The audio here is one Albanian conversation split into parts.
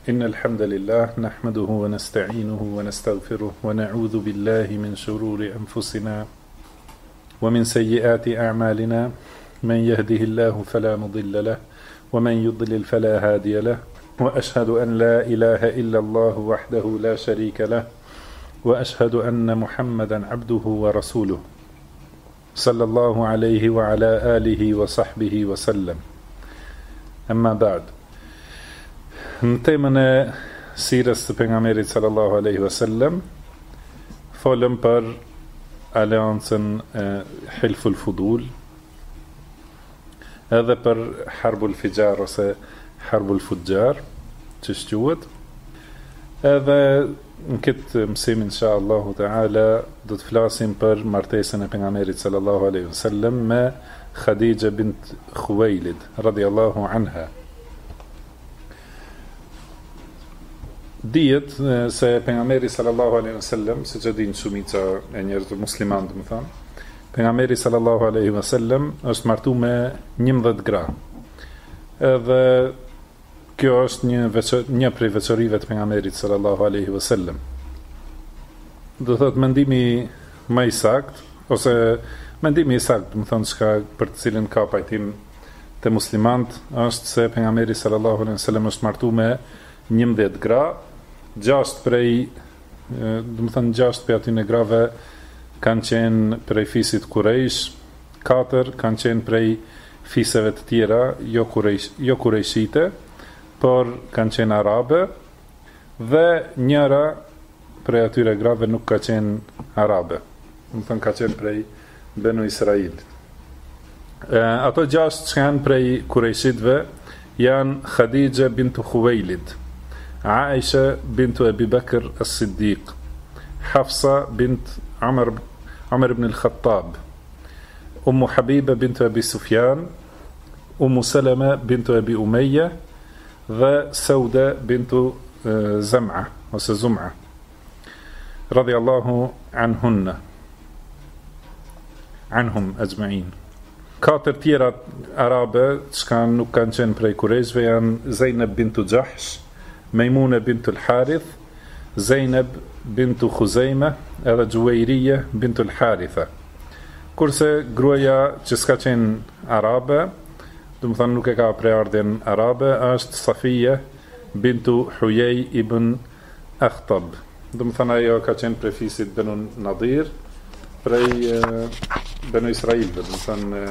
إن الحمد لله نحمده ونستعينه ونستغفره ونعوذ بالله من شرور أنفسنا ومن سيئات أعمالنا من يهده الله فلا مضل له ومن يضلل فلا هادي له وأشهد أن لا إله إلا الله وحده لا شريك له وأشهد أن محمدا عبده ورسوله صلى الله عليه وعلى آله وصحبه وسلم. أما بعد. Në temën e sirës të pejgamberit sallallahu alaihi wasallam folëm për aleancën Hilful Fudul, edhe për Harbul Fijar ose Harbul Fujjar, që shquhet. Edhe në këtë mësim inshallah taala do të flasim për martesën e pejgamberit sallallahu alaihi wasallam me Khadija bint Khuwailid radhiyallahu anha. Dihet se pejgamberi sallallahu alaihi wasallam, siç e dinë shumica e njerëzve musliman, domethënë, pejgamberi sallallahu alaihi wasallam është martuar me 11 gra. Edhe kjo është një prej veçorive të pejgamberit sallallahu alaihi wasallam. Do thotë mendimi më i saktë, ose mendimi i saktë, domethënë çka për të cilën ka pajtim të muslimant, është se pejgamberi sallallahu alaihi wasallam është martuar me 11 gra. 6 prej, domethënë 6 prej atyre grave kanë qenë prej fisit Kurejsh, 4 kanë qenë prej fiseve të tjera, jo kurejshite, por kanë qenë arabe, dhe njëra prej atyre grave nuk ka qenë arabe, domethënë ka qenë prej Benu Israil. Ato 6 që janë prej kurejshitve janë Khadija bintu Khuwailid, Aisha bintu Abi Bakr as-Siddiq, Hafsa bint Amr ibn al-Khattab, Ummu Habiba bintu Abi Sufyan, Ummu Salama bintu Abi Umayya dhe Sauda bintu Zam'a ose Zum'a radiyallahu anhum ajma'in. 4 tjera arabe që nuk kanë qenë prej kurejshve janë Zainab bintu Jahsh, Maimuna bintu al-Harith, Zainab bintu Khuzaima edhe Juwairiya bintu al-Haritha. Kurse gruaja që s'ka qenë arabe, domethënë nuk e ka preardhjen arabe, është Safia bintu Huyay ibn Akhtab. Domethënë ajo ka qenë prej fisit Banu Nadir, prej Banu Israil, domethënë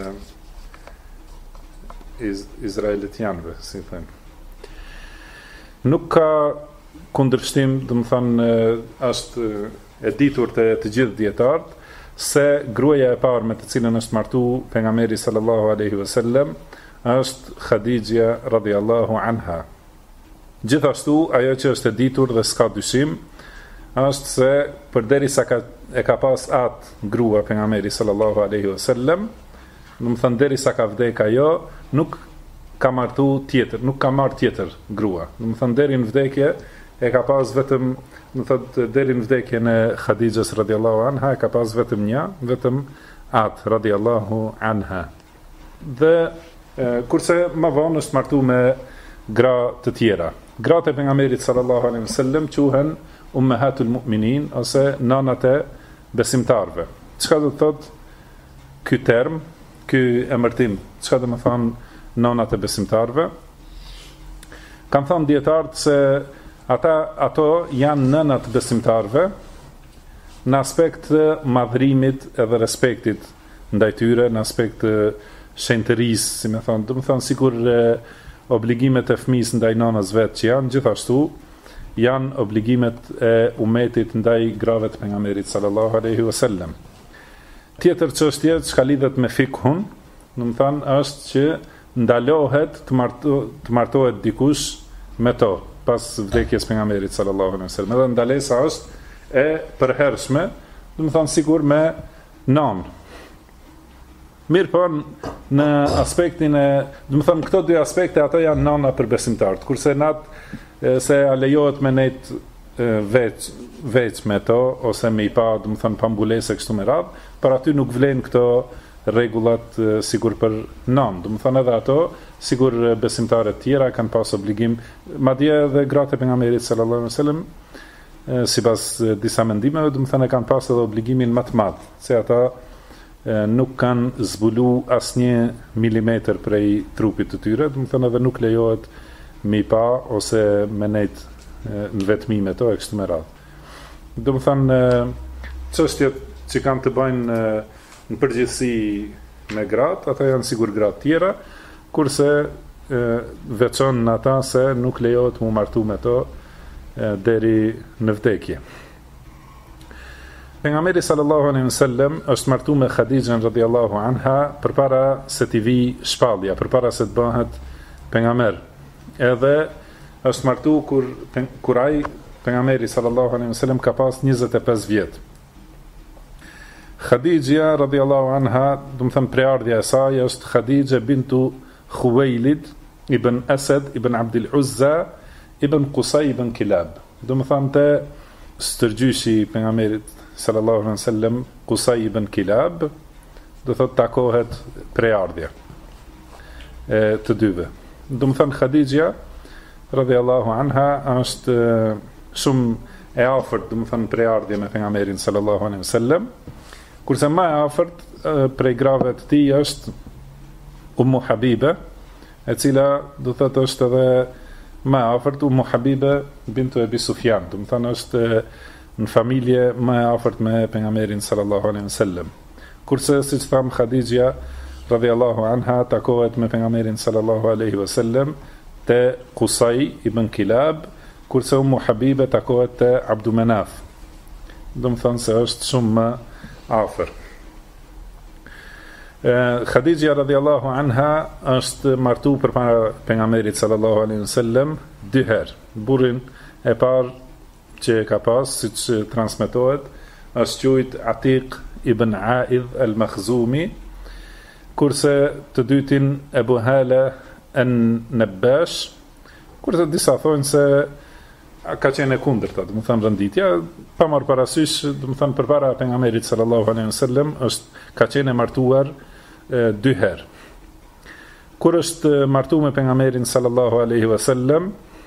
izraelitianëve, si them. Nuk ka kundërshtim, domethënë është e ditur të gjithë dietarët se gruaja e parë me të cilën është martuar pejgamberi sallallahu alaihi wasallam është Khadija radhiyallahu anha. Gjithashtu ajo që është e ditur dhe s'ka dyshim është se përderisa e ka pas atë grua pejgamberi sallallahu alaihi wasallam, domethënë derisa ka vdek ajo, nuk ka martu tjetër, nuk ka marrë tjetër grua. Domethënë deri në vdekje e ka pas vetëm, do thotë deri në vdekjen e Khadijës radhiyallahu anha e ka pas vetëm vetëm atë radhiyallahu anha. Dhe kurse më vonë është martuar me gra të tjera. Gratë e pejgamberit sallallahu alaihi wasallam quhen ummahatul mu'minin ose nanat e besimtarve. Çka do të thotë ky term, ky emërtim? Çka do të thonë nanat e besimtarve? Kanë thënë dietarët se ato janë nënat besimtarve në aspekt të madhrimit edhe respektit ndaj tyre, në aspekt të shenjtërisë, si më thonë, do të thonë sikur obligimet e fëmisë ndaj nanës vet që janë, gjithashtu janë obligimet e umetit ndaj grave të pejgamberit sallallahu alaihi wasallam. Tjetër çështje që lidhet me fikhun, do të thonë është që ndalohet të martohet dikush me to pas vdekjes pejgamberit sallallahu alaihi wasallam. Edhe ndalesa është e përhershme, do të thonë sikur me nan. Mirë po në aspektin e, do të thonë këto dy aspekte ato janë nana për besimtarët, kurse se a lejohet me net veç me to ose me i pa, do të thonë pa mbulesë kështu me radhë, për aty nuk vlen këto rregullat sigur për nam, do të thonë edhe ato, sigur besimtarët tjera kanë pas obligim, madje edhe gratë e pejgamberit sallallahu alaihi wasallam, sipas disa mendimeve, do të thonë kanë pas edhe obligimin më të madh, se ata nuk kanë zbulu asnjë milimetër prej trupit të tyre, do të thonë edhe nuk lejohet me i pa ose me nejt në vetmime to e kështu me radhë. Do të thonë çështjet që kanë të bëjnë në përgjithësi me gratë, ata janë sigur gratë tjera, kurse veçon në ata se nuk lejohet mu martu me to deri në vdekje. Pejgamberi sallallahu alaihi wasallam është martu me Khadijën radhiyallahu anha përpara se t'i vi shpallja, përpara se të bëhet pejgamber. Edhe është martu kur ai pejgamberi sallallahu alaihi wasallam ka pas 25 vjet. Khadija radhiyallahu anha, do të them preardhja e saj është Khadija bintu Khuwailid ibn Asad ibn Abdul Uzza ibn Qusay ibn Kilab. Do të them te stërgjyshi pejgamberit sallallahu alaihi wasallam Qusay ibn Kilab, do thot takohet preardhja e të dyve. Do të them Khadija radhiyallahu anha është shumë e afërt, do të them preardhje me pejgamberin sallallahu alaihi wasallam. Kurse më e afërt prej grave të tij është Ummu Habibe, e cila do thotë është edhe më e afërt Ummu Habibe bintu Abi Sufjan, do të thonë është në familje më e afërt me pejgamberin sallallahu alaihi wasallam. Kurse siç tham Khadija radhiyallahu anha takohet me pejgamberin sallallahu alaihi wasallam te Qusay ibn Kilab, kurse Ummu Habibe takohet te Abdu Manaf. Do të thonë se është shumë më afër. Khadija radhiyallahu anha është martu përpara pejgamberit sallallahu alaihi wasallam 2 herë. Burrin e parë që ka pas, siç transmetohet, është quajt Atiq ibn Aidh al-Makhzumi, kurse të dytin Ebu Hala an-Nabash, kurse disa thonë se ka qenë e kundërta, do të them rënditja, pa marrë parasysh, do të them përpara pejgamberit sallallahu alaihi wasallam ka qenë e martuar 2 herë. Kur është martuar me pejgamberin sallallahu alaihi wasallam,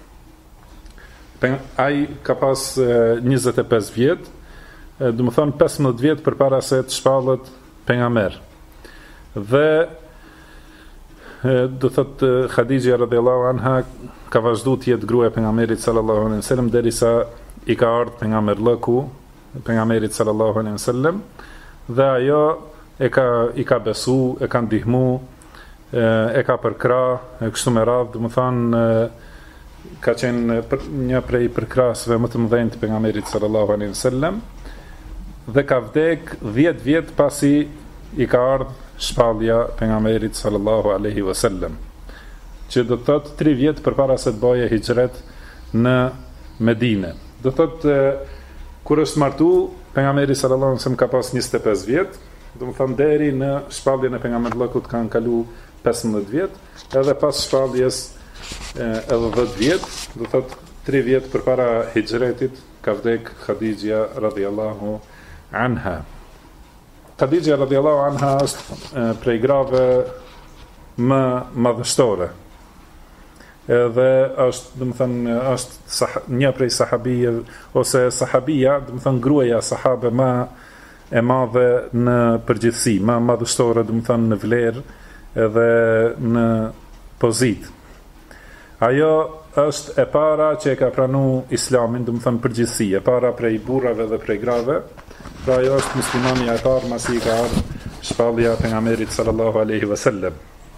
ai ka pas 25 vjet, do të them 15 vjet përpara se të shpallet pejgamber. Dhe do thot Khadija radhiyallahu anha ka vazhdu të jetë gruaja e pejgamberit sallallahu alaihi wasallam derisa i ka ardhur pejgamberllëku pejgamberit sallallahu alaihi wasallam, dhe ajo i ka besu, e ka ndihmu, e ka përkra, e kështu me radhë, do të thonë ka qenë një prej përkrasëve më të mëdhenj të pejgamberit sallallahu alaihi wasallam, dhe ka vdek 10 vjet pasi i ka ardhur shpallja pejgamberit sallallahu alaihi wasallam, që do të thotë 3 vjet përpara se të bëje hijret në Medinë. Do të thotë kur është martu pejgamberi sallallahu alaihi wasallam ka pas 25 vjet, do të thonë deri në shpalljen e pejgamberllëkut kanë kalu 15 vjet, edhe pas shpalljes edhe 10 vjet, do të thotë 3 vjet përpara hijretit ka vdek Khadija radhiyallahu anha. Khadija radhiyallahu anha është prej grave më madhështore. Edhe është, do të thënë, është një prej sahabije ose sahabia, do të thënë gruaja sahabe më e madhe në përgjithësi, më madhështore, do të thënë në vlerë edhe në pozitë. Ajo është e para që e ka pranu Islamin, do të thënë përgjithësi, e para prej burrave dhe prej grave. Pra ajo është muslimani e parë masi i ka ardhur shpallja e pejgamberit sallallahu alaihi wasallam.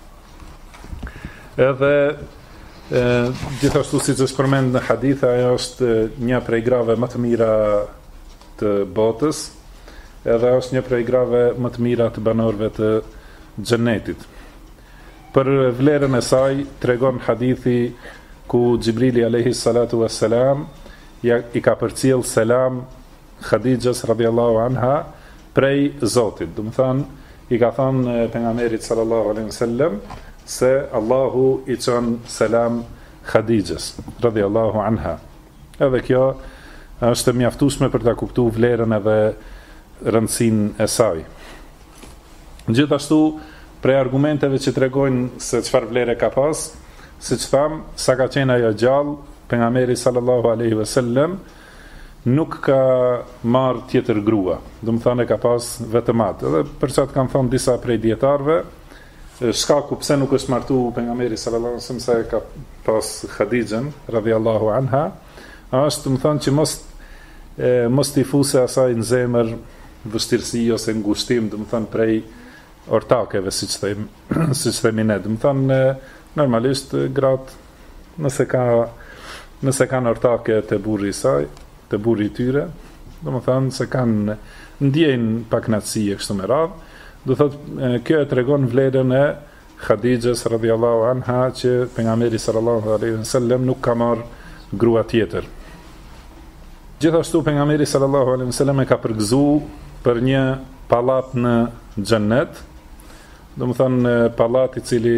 Edhe gjithashtu siç është përmendur në hadith, ajo është një prej grave më të mira të botës, edhe është një prej grave më të mira të banorëve të xhenetit. Për vlerën e saj tregon hadithi ku Xhibrili alayhi salatu wassalam i ka përcjell selam Khadijës radhiyallahu anha prej Zotit. Do të thonë i ka thënë pejgamberit sallallahu alaihi wasallam se Allahu i çon selam Khadijës radhiyallahu anha. Edhe kjo është mjaftueshme për ta kuptuar vlerën edhe rëndësinë e saj. Gjithashtu, prej argumenteve që tregojnë se çfarë vlere ka pas, siç tham, sa ka qenë ajo gjallë, pejgamberi sallallahu alaihi wasallam nuk ka marrë tjetër grua. Do të thonë ka pas vetëm atë. Edhe për çfarë kanë thënë disa prej dietarëve, shkaku pse nuk është martu pejgamberi sallallahu alaihi wasallam se ka pas Khadijën radhiyallahu anha, është më thonë që mos t'i fuse asaj në zemër vështirësi ose ngushtim, do të thonë prej ortakeve, siç themi ne. Do të thonë normalisht gratë nëse kanë ortake të burri i saj, të burri i tyre, do të thonë se kanë ndjejnë pak kënaqësi e kështu me radhë. Do thotë kjo e tregon vlerën e Khadijës radhiyallahu anha që pejgamberi sallallahu alaihi wasallam nuk ka marrë grua tjetër. Gjithashtu pejgamberi sallallahu alaihi wasallam e ka përgëzuar për një pallat në xhennet, do të thonë pallat i cili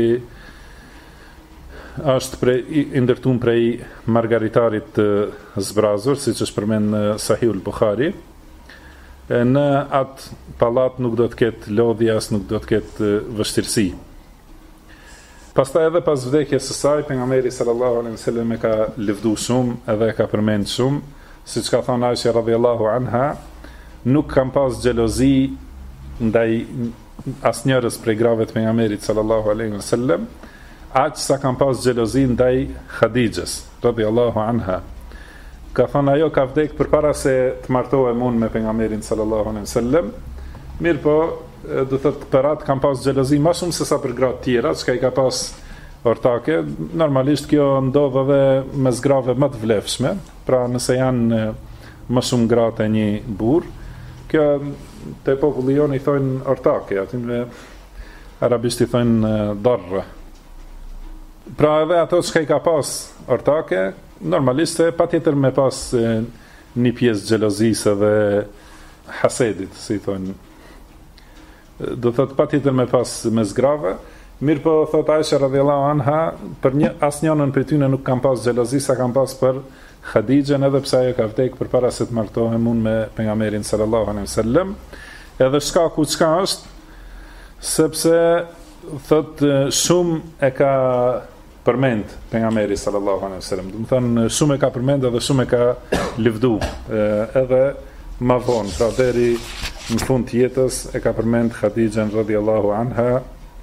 është i ndërtuar prej margaritarit të zbrazur, siç është përmend në Sahihul Buhari. Në atë pallat nuk do të ketë lodhje, as nuk do të ketë vështirësi. Pastaj edhe pas vdekjes së saj, pejgamberi sallallahu alaihi wasallam e ka lëvduar shumë, edhe e ka përmend shumë, siç ka thënë Aisha radhiyallahu anha, nuk kam pas xhelozi ndaj asnjërës prej grave të pejgamberit sallallahu alaihi wasallam, aq sa kam pas xhelozi ndaj Khadijës radhiyallahu anha. Ka thënë ajo ka vdek përpara se të martohem unë me pejgamberin sallallahu alaihi wasallam. Mirë po, do thotë për atë kam pas xhelozi më shumë se sa për gratë tjera, çka i ka pas ortake. Normalisht kjo ndodh edhe mes grave më të vlefshme, pra nëse janë më shumë gratë e një burr, kjo te populli jon i thonë ortake, aty me arabisht i thonë darra. Pra edhe ato që i ka pas ortake, normalisht se patjetër me pas një pjesë xhelozisë dhe hasedit, si thonë. Do thot patjetër me pas mes grave, mirë po thot Aisha radhiyallahu anha, për asnjënën prej tyre nuk kam pas xhelozi sa kam pas për Khadijën, edhe pse ajo ka vdek përpara se të martohem unë me pejgamberin sallallahu alaihi wasallam. Edhe shkaku çka është, sepse thot shumë e ka përmend pejgamberi sallallahu alaihi wasallam. Do të thonë shumë e ka përmend edhe shumë e ka lëvdu, edhe më vonë, pra deri në fund të jetës e ka përmend Khadijën radhiyallahu anha,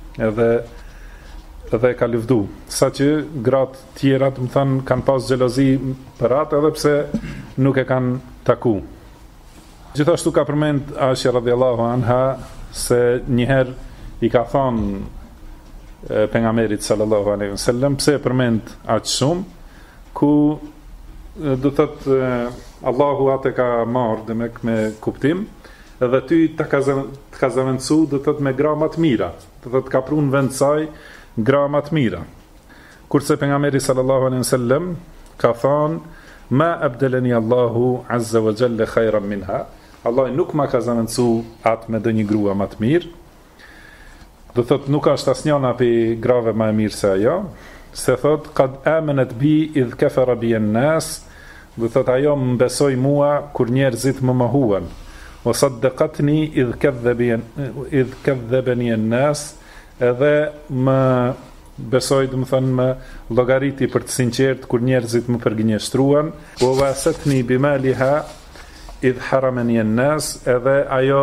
edhe ka lëvdu. Saqë gratë tjera, do të thonë, kanë pas xhelozi për atë, edhe pse nuk e kanë taku. Gjithashtu ka përmend Aisha radhiyallahu anha se njëherë i ka thonë pejgamberit sallallahu alaihi wasallam, pse e përmend aq shumë, ku do thotë Allahu atë ka marrë me kuptim, edhe ty të ka zavendësu, do thotë me gra më të mira, do thotë ka prunë vend saj gra më të mira. Kurse pejgamberi sallallahu alaihi wasallam ka thonë ma abdelani Allahu azza wa jalla khayran minha, Allah nuk ma ka zavendësu atë me ndonjë grua më të mirë. Do thot nuk është asnjëna për grave më e mirë se ajo, se thot qad amanat bi idh kafara bi an-nas, do thot ajo më besoi mua kur njerëzit më mohuan, wa saddaqatni idh kadhabani an-nas, edhe më besoi, do të thon më llogariti për të sinqert kur njerëzit më përgënjeshtruan, wa wasatni bimaliha idh haramani an-nas, edhe ajo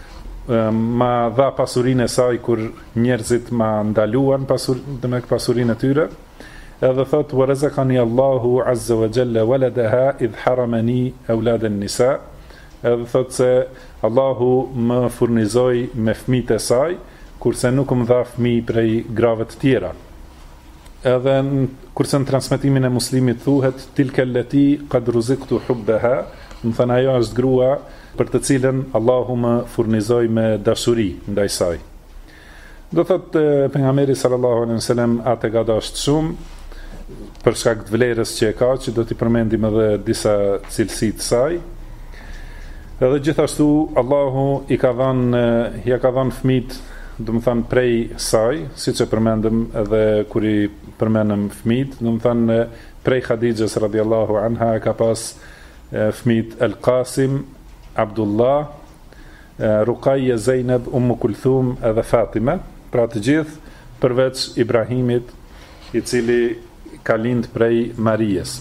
ma dha pasurinë e saj kur njerëzit ma ndaluan pasurinë e tyre, edhe thot wa razaqani Allahu azza wa jalla waladaha idh haramani awlad an-nisa, edhe thot se Allahu më furnizoi me fëmijët e saj kurse nuk më dha fëmijë prej grave të tjera. Edhe kurse në transmetimin e Muslimit thuhet tilka allati qad ruziqtu hubbaha, më thënë ajo është grua për të cilën Allahu më furnizoi me dashuri ndaj saj. Do thot pejgamberi sallallahu alaihi wasallam atë ka dashur shumë për shkak të vlerës që e ka, që do t'i përmendim edhe disa cilësi të saj. Edhe gjithashtu Allahu ja ka dhënë fëmijët, do të thënë prej saj, siç e përmendëm edhe kur i përmendëm fëmijët, do të thënë prej Khadijës radhiyallahu anha ka pas fëmijët El Qasim, Abdullah, Ruqaje, Zejneb, Kulthum edhe Fatime, pra të gjithë përveç Ibrahimit, i cili ka lind prej Marijes.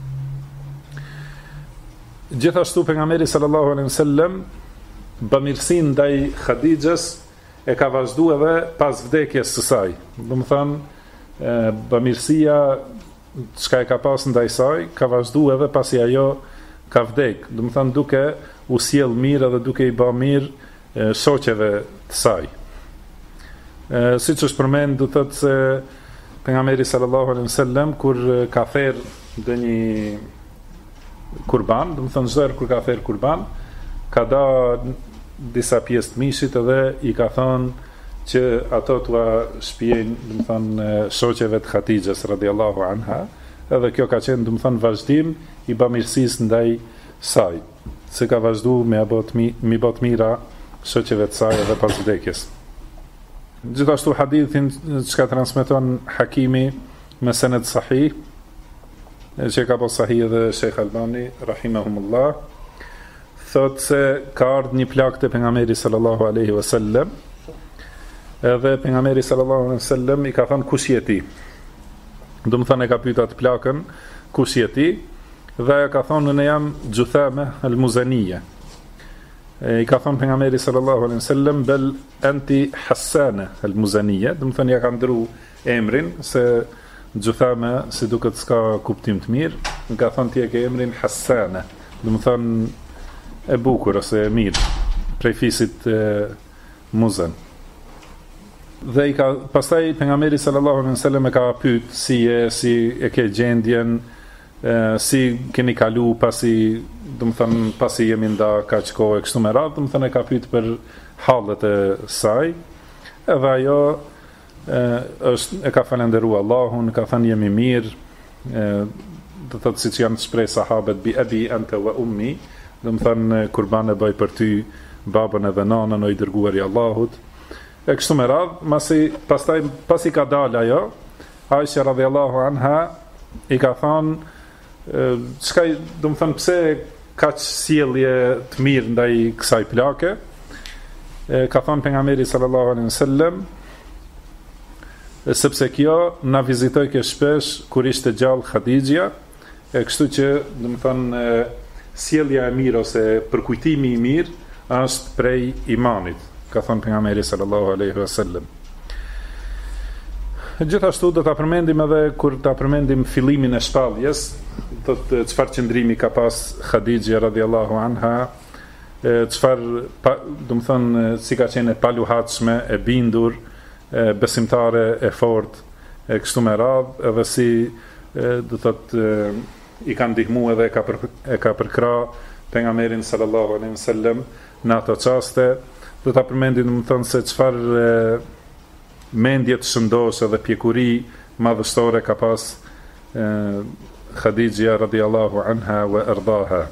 Gjithashtu pejgamberi sallallahu alaihi wasallam bamirësinë ndaj Khadijës e ka vazhduar edhe pas vdekjes së saj. Do të thonë bamirësia çka e ka pas ndaj saj ka vazhduar edhe pasi ajo ka vdek. Do të thonë duke u sjell mirë edhe duke i bërë mirë shoqeve të saj. Siç është përmend, do thotë se pejgamberi sallallahu alaihi wasallam kur ka therr ndonjë kurban, do të thonë çdo herë kur ka therr kurban, ka da disa pjesë të mishit edhe i ka thonë që ato t'ua shpijejnë, do të thonë shoqeve të Hatixhes radhiyallahu anha, edhe kjo ka qenë, do të thonë vazhdim i bamirësisë ndaj saj, se ka vazhduar me bot mira shoqeve të saj edhe pas vdekjes. Gjithashtu hadithin që ka transmeton Hakimi me sened sahih, që ka pas sahih edhe Sheikh Albani rahimahumullah, thot se ka ardhur një plagë te pejgamberi sallallahu alaihi wasallam, edhe pejgamberi sallallahu alaihi wasallam i ka thënë kush je ti? Do të thonë e ka pyetur atë plagën kush je ti, dhe ajo ka thonë ne jam Juthame al-Muzaniya. I ka thonë pejgamberi sallallahu alaihi wasallam bel anti Hassana al-Muzaniya, do të thonë ja ka ndru emrin se Juthame si duket s'ka kuptim të mirë, më ka thonë ti e ke emrin Hassana, do të thonë e bukur ose e mirë, prej fisit Muzan. Dhe i ka pastaj pejgamberi sallallahu alaihi wasallam e ka pyet si e ke gjendjen, si keni kalu pasi, do të thënë pasi jemi nda kaq kohë kështu me radhë, do të thënë e ka pyet për hallet e saj, edhe ajo e ka falendëruar Allahun, ka thënë jemi mirë, do të thotë siç janë shpreh sahabët bi abi anta wa ummi, do të thënë kurban e bëj për ty babën edhe nanën o i dërguari i Allahut. E kështu me radhë, pasi ka dalë ajo, Aisha radhiyallahu anha i ka thënë çka, do të thënë pse kaq sjellje të mirë ndaj kësaj plake. Ka thënë pejgamberi sallallahu alaihi wasallam sepse kjo na vizitoi ke shpesh kur ishte gjallë Khadixha, e kështu që do të thënë sjellja e mirë ose përkujtimi i mirë është prej imanit, ka thënë pejgamberi sallallahu alaihi wasallam. Gjithashtu do ta përmendim edhe kur ta përmendim fillimin e shpalljes, do të çfarë qëndrimi ka pas Khadixha radhiyallahu anha, çfarë do të thënë si ka qenë e paluhatshme, e bindur, besimtare e fortë, e kështu me radhë, edhe si do thotë i ka ndihmuar edhe e ka përkra pejgamberin sallallahu alaihi wasallam në ato çaste. Do ta përmendim, do të thonë se çfarë mendje të shëndosh edhe pjekuri madhështore ka pas Khadixha radhiyallahu anha wa ardaha.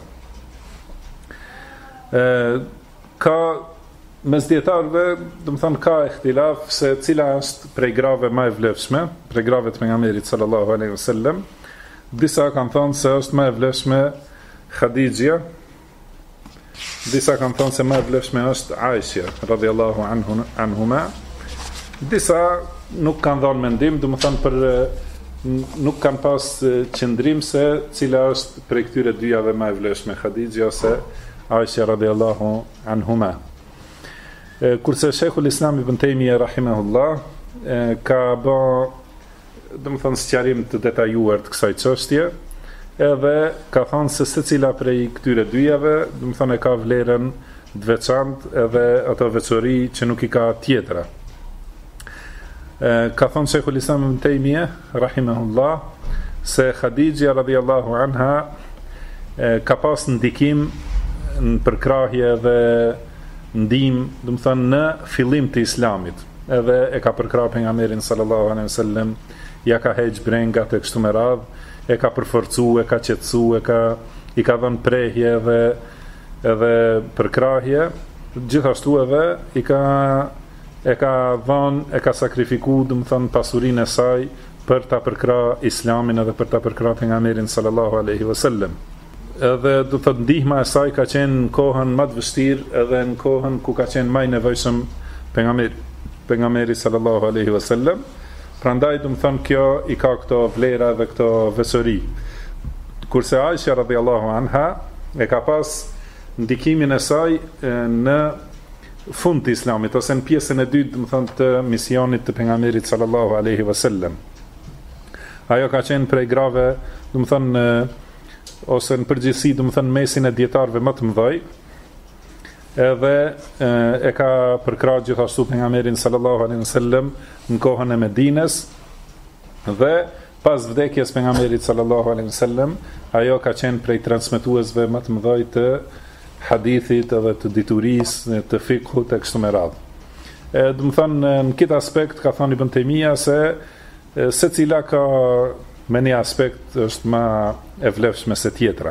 Ka mes dietarëve, do të thonë ka ihtilaf se cila është prej grave më e vlefshme, prej grave të pejgamberit sallallahu alaihi wasallam. Disa kanë thënë se është më e vlefshme Khadixha, disa kanë thënë se më e vlefshme është Aisha radhiyallahu anhuma. Disa nuk kanë dhënë mendim, do të thonë nuk kanë pas qëndrim se cila është prej këtyre dyjave më e vlefshme, Khadixha ose Aisha radhiyallahu anhuma. Kurse Sheikhul Islam Ibn Taymiyah rahimahullah ka bë, do të thonë sqarim të detajuar të kësaj çështje, edhe ka thënë se secila prej këtyre dyjave, do të thonë ka vlerën të veçantë edhe ato veçori që nuk i ka tjetra. Ka thënë Sheikhul Islam Ibn Taymiyah rahimahullah se Khadixha radhiyallahu anha ka pas ndikim në përkrahje dhe ndim, do të thonë në fillim të Islamit, edhe e ka përkrahur pejgamberin sallallahu alaihi wasallam, ja ka heq brengat e kështu me radhë, e ka përforcu, e ka qetësu, i ka dhënë prehje edhe përkrahje, gjithashtu edhe e ka sakrifiku, do të thonë pasurinë e saj për ta përkrahur Islamin edhe për ta përkrahur pejgamberin sallallahu alaihi wasallam. edhe do të ndihma e saj ka qenë në kohën më të vështirë edhe në kohën ku ka qenë më i nevojshëm pejgamberi sallallahu alaihi wasallam. Prandaj do të them kjo i ka këto vlera dhe këto veçori. Kurse Aisha radhiyallahu anha e ka pas ndikimin e saj në fund të islamit ose në pjesën e dytë do të them të misionit të pejgamberit sallallahu alaihi wasallam. Ajo ka qenë prej grave do të them ose në përgjithësi do të thënë mesin e dietarëve më të mëdhej, edhe e ka përkrahur gjithashtu pejgamberin sallallahu alaihi wasallam në kohën e Medinës, dhe pas vdekjes pejgamberit sallallahu alaihi wasallam ajo ka qenë prej transmetuesve më të mëdhej të hadithit edhe të diturisë, të fikut e kështu me radhë. Do të thënë në këtë aspekt ka thënë Ibn Taymija se secila ka me një aspekt është ma e vlefshme se tjetra.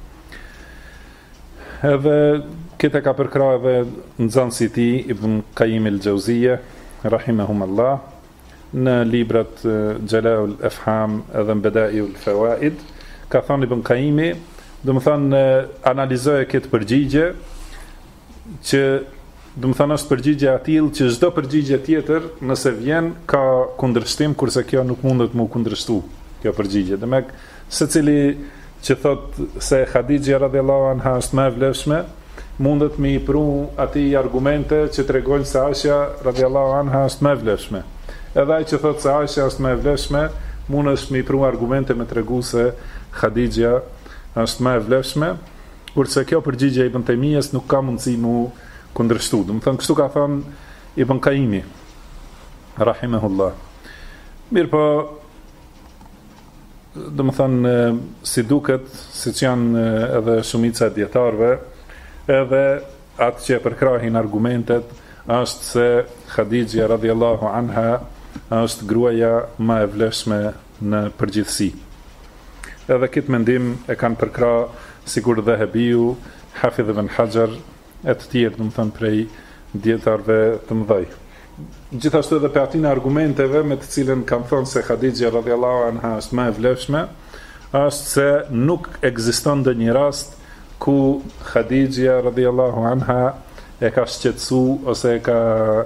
Edhe këtë ka përkra edhe nxënësi i tij Ibn Qayyim al-Jauziyja rahimahumullah në librat Jala'ul Afham edhe Bada'iul Fawaid. Ka thënë Ibn Qayyimi, do të thënë analizoi këtë përgjigje që do të thënë është përgjigje e tillë që çdo përgjigje tjetër nëse vjen ka kundërshtim, kurse kjo nuk mundet mu kundërshtu kjo përgjigje. Demek secili që thot se Khadija radhiyallahu anha është më e vlefshme, mundet me i pru atij argumente që tregojnë se Aisha radhiyallahu anha është më e vlefshme. Edhe ai që thot se Aisha është më e vlefshme, mundesh me i pru argumente me tregu se Khadija është më e vlefshme, kurse kjo përgjigje e Ibn Taymijës nuk ka mundësi mu kundërshtu. Do të thënë kështu ka thënë Ibn Qayyimi rahimahullah. Mirë po, do më thënë si duket, si që janë edhe shumica e dietarëve, edhe atë që e përkrahin argumentet, është se Khadija radhiyallahu anha është gruaja më e vlefshme në përgjithësi. Edhe këtë mendim e kanë përkra sikur Dhahabiu, Hafidh ibn Hajar e të tjerë, do më thënë prej dietarëve të mëdhej. Gjithashtu edhe për atina argumenteve me të cilën kam thonë se Khadija radhiyallahu anha është më e vlefshme, është se nuk ekziston ndonjë rast ku Khadija radhiyallahu anha e ka shqetësu ose e ka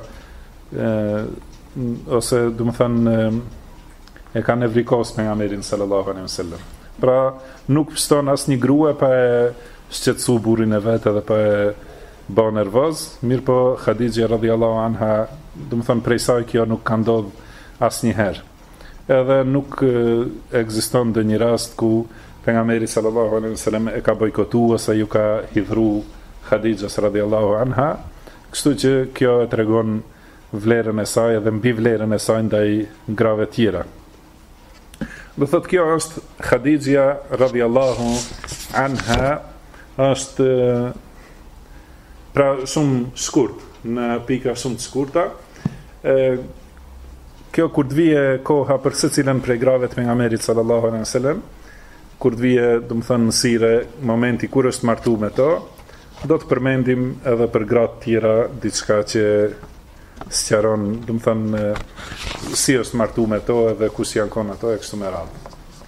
ose do të thënë e ka nevrikos pejgamberin sallallahu alaihi wasallam. Pra nuk shton asnjë grua pa e shqetësu burrin e vet edhe pa e bë nervoz, mirë po Khadija radhiyallahu anha, do të thënë prej saj kjo nuk ka ndodhur asnjëherë. Edhe nuk ekziston ndonjë rast ku pejgamberi sallallahu alaihi wasallam e ka bojkotuar ose ju ka hidhur Khadijës radhiyallahu anha, kështu që kjo e tregon vlerën e saj edhe mbi vlerën e saj ndaj grave tjera. Do thotë kjo është Khadija radhiyallahu anha, është pra shumë shkurt, në pika shumë të shkurta. Kjo kur të vije koha për secilën prej grave të pejgamberit sallallahu alaihi wasallam, kur të vije, do të thënë në sire, momenti kur është martu me to, do të përmendim edhe për gratë tjera diçka që sqaron, do të thënë si është martu me to edhe kush janë konë ato e kështu me radhë.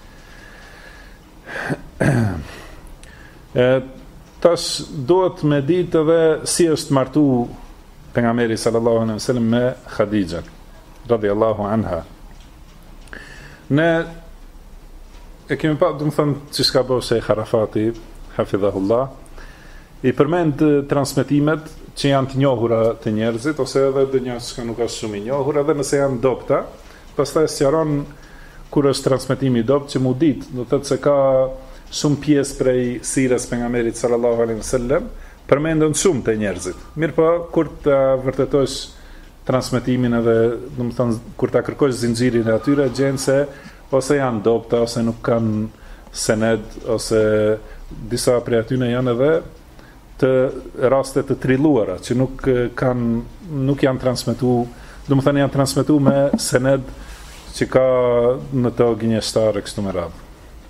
Tash duhet me ditë edhe si është martu pejgamberi sallallahu alaihi wasallam me Khadija radhiyallahu anha. Ne e kemi pa, do të thënë çka bëu Sheikh Arafati hafidhahullah, i përmend transmetimet që janë të njohura të njerëzit ose edhe ndonjë që nuk është shumë i njohur, edhe nëse janë dobta, pastaj sqaron kur është transmetimi i dobët që mu dit, do të thotë se ka shumë pjesë prej sirës pejgamberit sallallahu alaihi wasallam, përmenden shumë të njerëzit. Mirë po, kur ta vërtetosh transmetimin edhe, do të thonë, kur ta kërkosh zinxhirin e atyre, gjen se ose janë dobta, ose nuk kanë sened, ose disa prej atyre janë edhe të raste të trilluara, që nuk janë transmetuar, do të thonë janë transmetuar me sened që ka në to gënjeshtare kështu me radhë.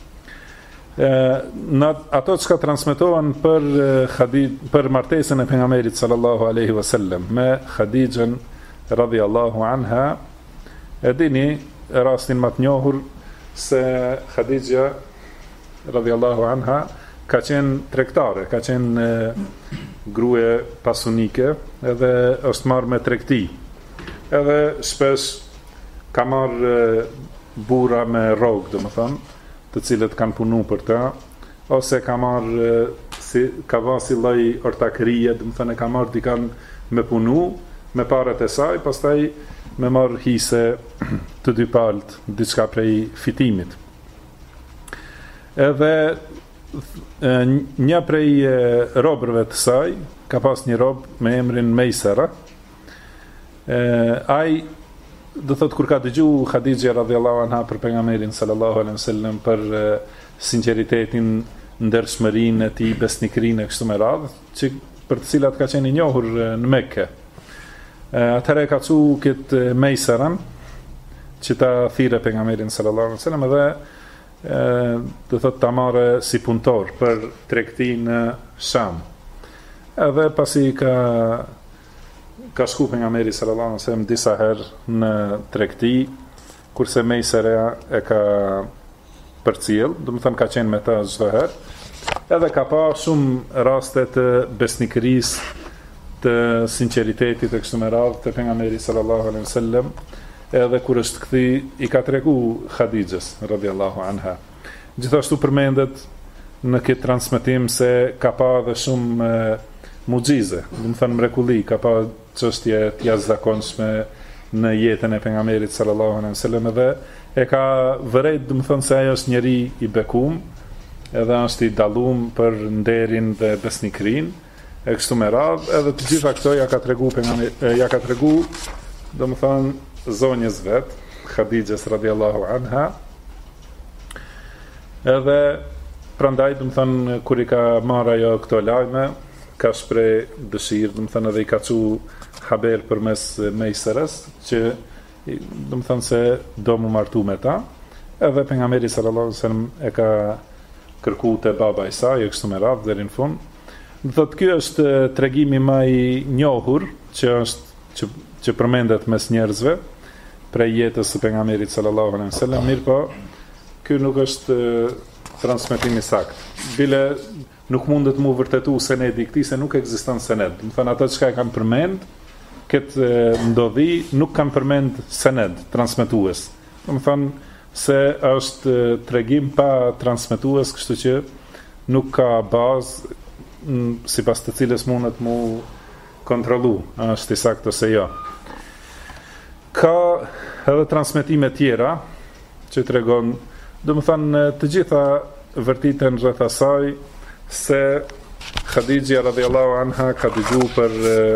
Në ato që ka transmetohen për martesën e pejgamberit sallallahu alaihi wasallam me Khadijën radhiyallahu anha, e dini rastin më të njohur se Khadija radhiyallahu anha ka qenë tregtare, ka qenë gruje pasunike, edhe është marrë me tregti. Edhe shpesh ka marrë burra me rrogë, domethënë, të cilët kanë punu për ta, ose ka marrë ka vënë si lloj ortakërie, domethënë ka marrë dikan me punu me parat e saj, pastaj me marrë hise të dy palët, diçka prej fitimit. Edhe një prej robërve të saj, ka pas një rob me emrin Mejsera, ai do thot kur ka dëgju Khadija radhiyallahu anha për pejgamberin sallallahu alaihi wasallam për sinqeritetin, ndershmërinë e tij, besnikrinë e kështu me radhë, që për të cilat ka qenë i njohur në Mekë. Atëherë ka thu këtë Mejseran që ta thirrë pejgamberin sallallahu alaihi wasallam edhe do thot ta marrë si punëtor për tregti në Sham. Edhe pasi ka shku pejgamberi sallallahu alaihi wasallam disa herë në tregti, kurse Mejsera e ka përcjell, do të thënë ka qenë me ta çdo herë. Edhe ka pa shumë raste të besnikërisë, të sinqeritetit e kështu me radhë të pejgamberit sallallahu alaihi wasallam. Edhe kur është kthi i ka tregu Khadijës radhiyallahu anha. Gjithashtu përmendet në këtë transmetim se ka pa edhe shumë mucize, do të thënë mrekulli, ka pa çështje të jashtëzakonshme në jetën e pejgamberit sallallahu alaihi wasallam, edhe e ka vërejt, do të thënë se ai është njeri i bekum, edhe është i dallum për nderin dhe besnikrinë e kështu me radhë, edhe të gjitha këto ja ka tregu, do të thënë zonjës vet, Khadijës radhiyallahu anha. Edhe prandaj, do të thënë, kur i ka marrë ajo këto lajme, ka shpreh dëshirë, do të thënë edhe i ka thu haber përmes Mejseres, që do të thënë se do mu martu me ta, edhe pejgamberi sallallahu alaihi wasallam e ka kërku te baba i saj, e kështu me radhë deri në fund. Do thotë ky është tregimi më i njohur që përmendet mes njerëzve prej jetës së pejgamberit sallallahu alaihi wasallam, mirëpo ky nuk është transmetimi sakt. Bile nuk mundet mu vërtetu senedi i këtij, se nuk ekziston sened. Do të thënë ata që kanë përmend këtë ndodhi nuk kanë përmend sened, transmetues. Do të thënë se është tregim pa transmetues, kështu që nuk ka bazë sipas të cilës mundet mu kontrollu, është i saktë ose jo. Ka edhe transmetime tjera që tregon, do të thënë të gjitha vërtiten rreth asaj se Khadija radhiyallahu anha ka dëgjuar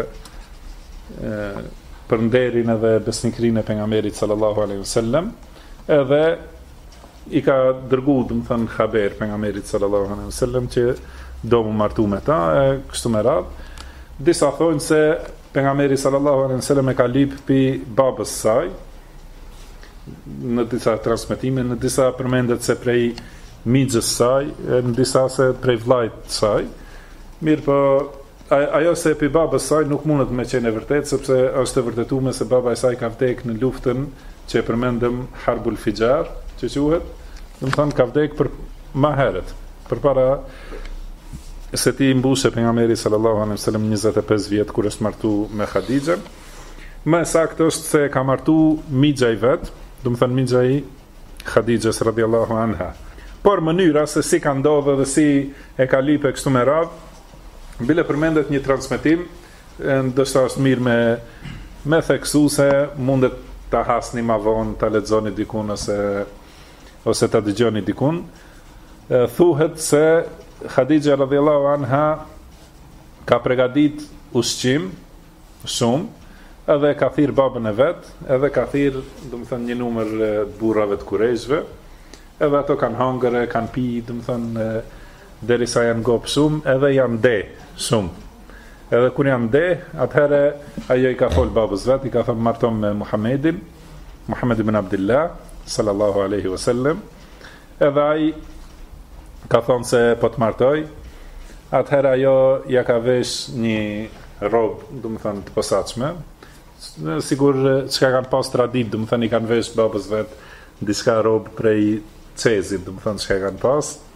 për nderin edhe besnikrinë e pejgamberit sallallahu alaihi wasallam, edhe i ka dërgu, do të thënë, haber pejgamberit sallallahu alaihi wasallam që do mu martu me ta, e kështu me radhë. Disa thonë se pejgamberi sallallahu alaihi wasallam e ka lyp pi babës saj, në disa transmetime, në disa përmendet se prej mixhës saj, në disa se prej vllajt saj. Mirë, po ajo se pi babës saj nuk mundet me qenë e vërtet, sepse është e vërtetuar se baba e saj ka vdek në luftën që e përmendëm Harbul Fijar, që quhet, do të thonë ka vdek për më herët, përpara se ti mbushe pejgamberi sallallahu alaihi wasallam 25 vjet kur është martu me Khadijën. Më saktë është se ka martu mixha i vet, do të thënë mixha i Khadijës radhiyallahu anha. Por mënyra se si ka ndodhur dhe si e ka lypë kështu me radhë, bile përmendet një transmetim, ndoshta është mirë me theksu se mundet ta hasni ma vonë, ta lexoni dikun ose ta dëgjoni dikun. Thuhet se Khadija radhiyallahu anha ka përgatit ushqim shumë, edhe ka thirr babën e vet, edhe ka thirr, do të thënë, një numër burrave të Kurejshve, edhe ato kanë hangër, kanë pi, do të thënë, derisa janë gop shumë, edhe janë de shumë. Edhe kur janë de, atëherë ajo i ka fol babës vet, i ka thënë marton me Muhammedin, Muhammed ibn Abdullah sallallahu alaihi wasallam, edhe ai ka thonë se po të martoj. Atëherë ajo ja ka vesh një robë, do të thënë, të posaçme. Sigur çka kanë pas tradit, do të thënë, i kanë vesh babës vet diçka robë prej Cezit, do të thënë, çka kanë pas.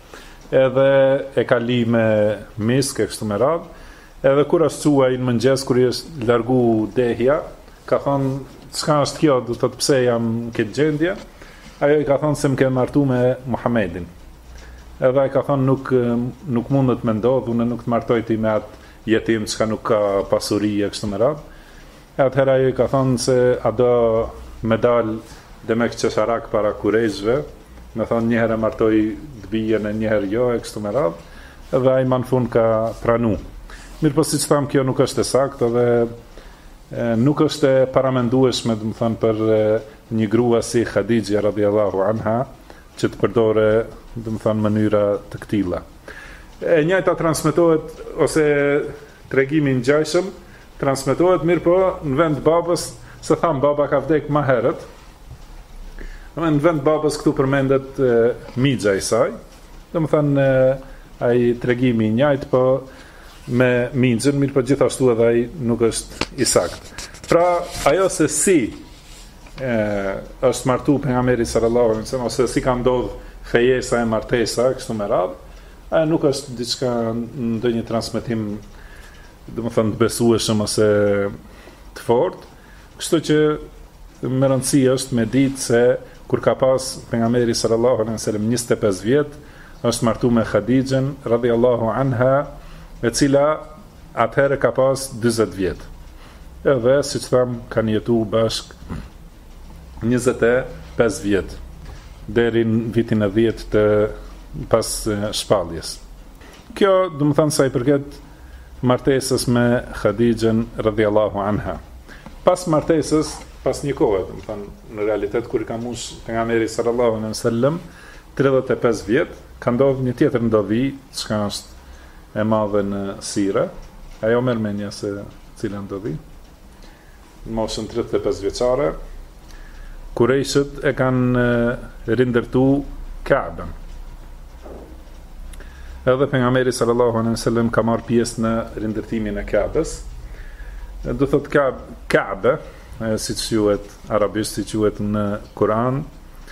edhe e ka li me misk e kështu me radhë, edhe kur është quaj në mëngjes, kur i është largu dehja, ka thonë, çka është kjo, do të thotë pse jam në këtë gjendje, ajo i ka thonë se më ke martu me Muhamedin. Edhe ai ka thonë nuk mundet me ndodh, unë nuk të martoj ti me atë jetim çka nuk ka pasuri e kështu me radhë. Atëherë ajo i ka thonë se a do me dal dhe me qesharak para kurejshve, me thonë njëherë e martoj të bijen e njëherë jo e kështu me radhë, edhe ai më në fund ka pranu. Mirë po siç tham, kjo nuk është e saktë dhe nuk është e paramendueshme, do të thënë, për një grua si Khadija radhiyallahu anha që të përdore, do të thënë, mënyra të këtilla. E njëjta transmetohet, ose tregimi i ngjashëm transmetohet, mirë po në vend babës, se tham baba ka vdek më herët. Në vend babës këtu përmendet mixha e saj. Do të thënë ai tregimi i njëjtë, po me mixën, mirë po gjithashtu edhe ai nuk është i saktë. Pra ajo se si është martu pejgamberi sallallahu alaihi wasallam, ose si ka ndodhur fejesa e martesa kështu me radhë, ajo nuk është diçka ndonjë transmetim, domethënë të besueshëm ose të fortë. Kështu që me rëndësi është me ditë se kur ka pas pejgamberi sallallahu alaihi wasallam 25 vjet, është martu me Khadijën radhiyallahu anha, e cila atëherë ka pas 40 vjet. Edhe siç tham, kanë jetuar bashk 25 vjet deri në vitin e 10 të pas shpalljes. Kjo do të thënë sa i përket martesës me Khadijën radhiyallahu anha. Pas martesës, pas një kohe, do të thënë, në realitet kur ka mbush pejgamberi sallallahu alaihi wasallam 35 vjet, ka ndodhur një tjetër ndodhi, çka është e madhe në sire. Ajo merr mendja se cila ndodhi. Në moshën 35 vjeçare, Kurejshët e kanë rindërtu Ka'ben. Edhe pejgamberi sallallahu alaihi wasallam ka marrë pjesë në rindërtimin e Ka'bes. Do thotë Ka'be, siç quhet arabisht, siç quhet në Kur'an,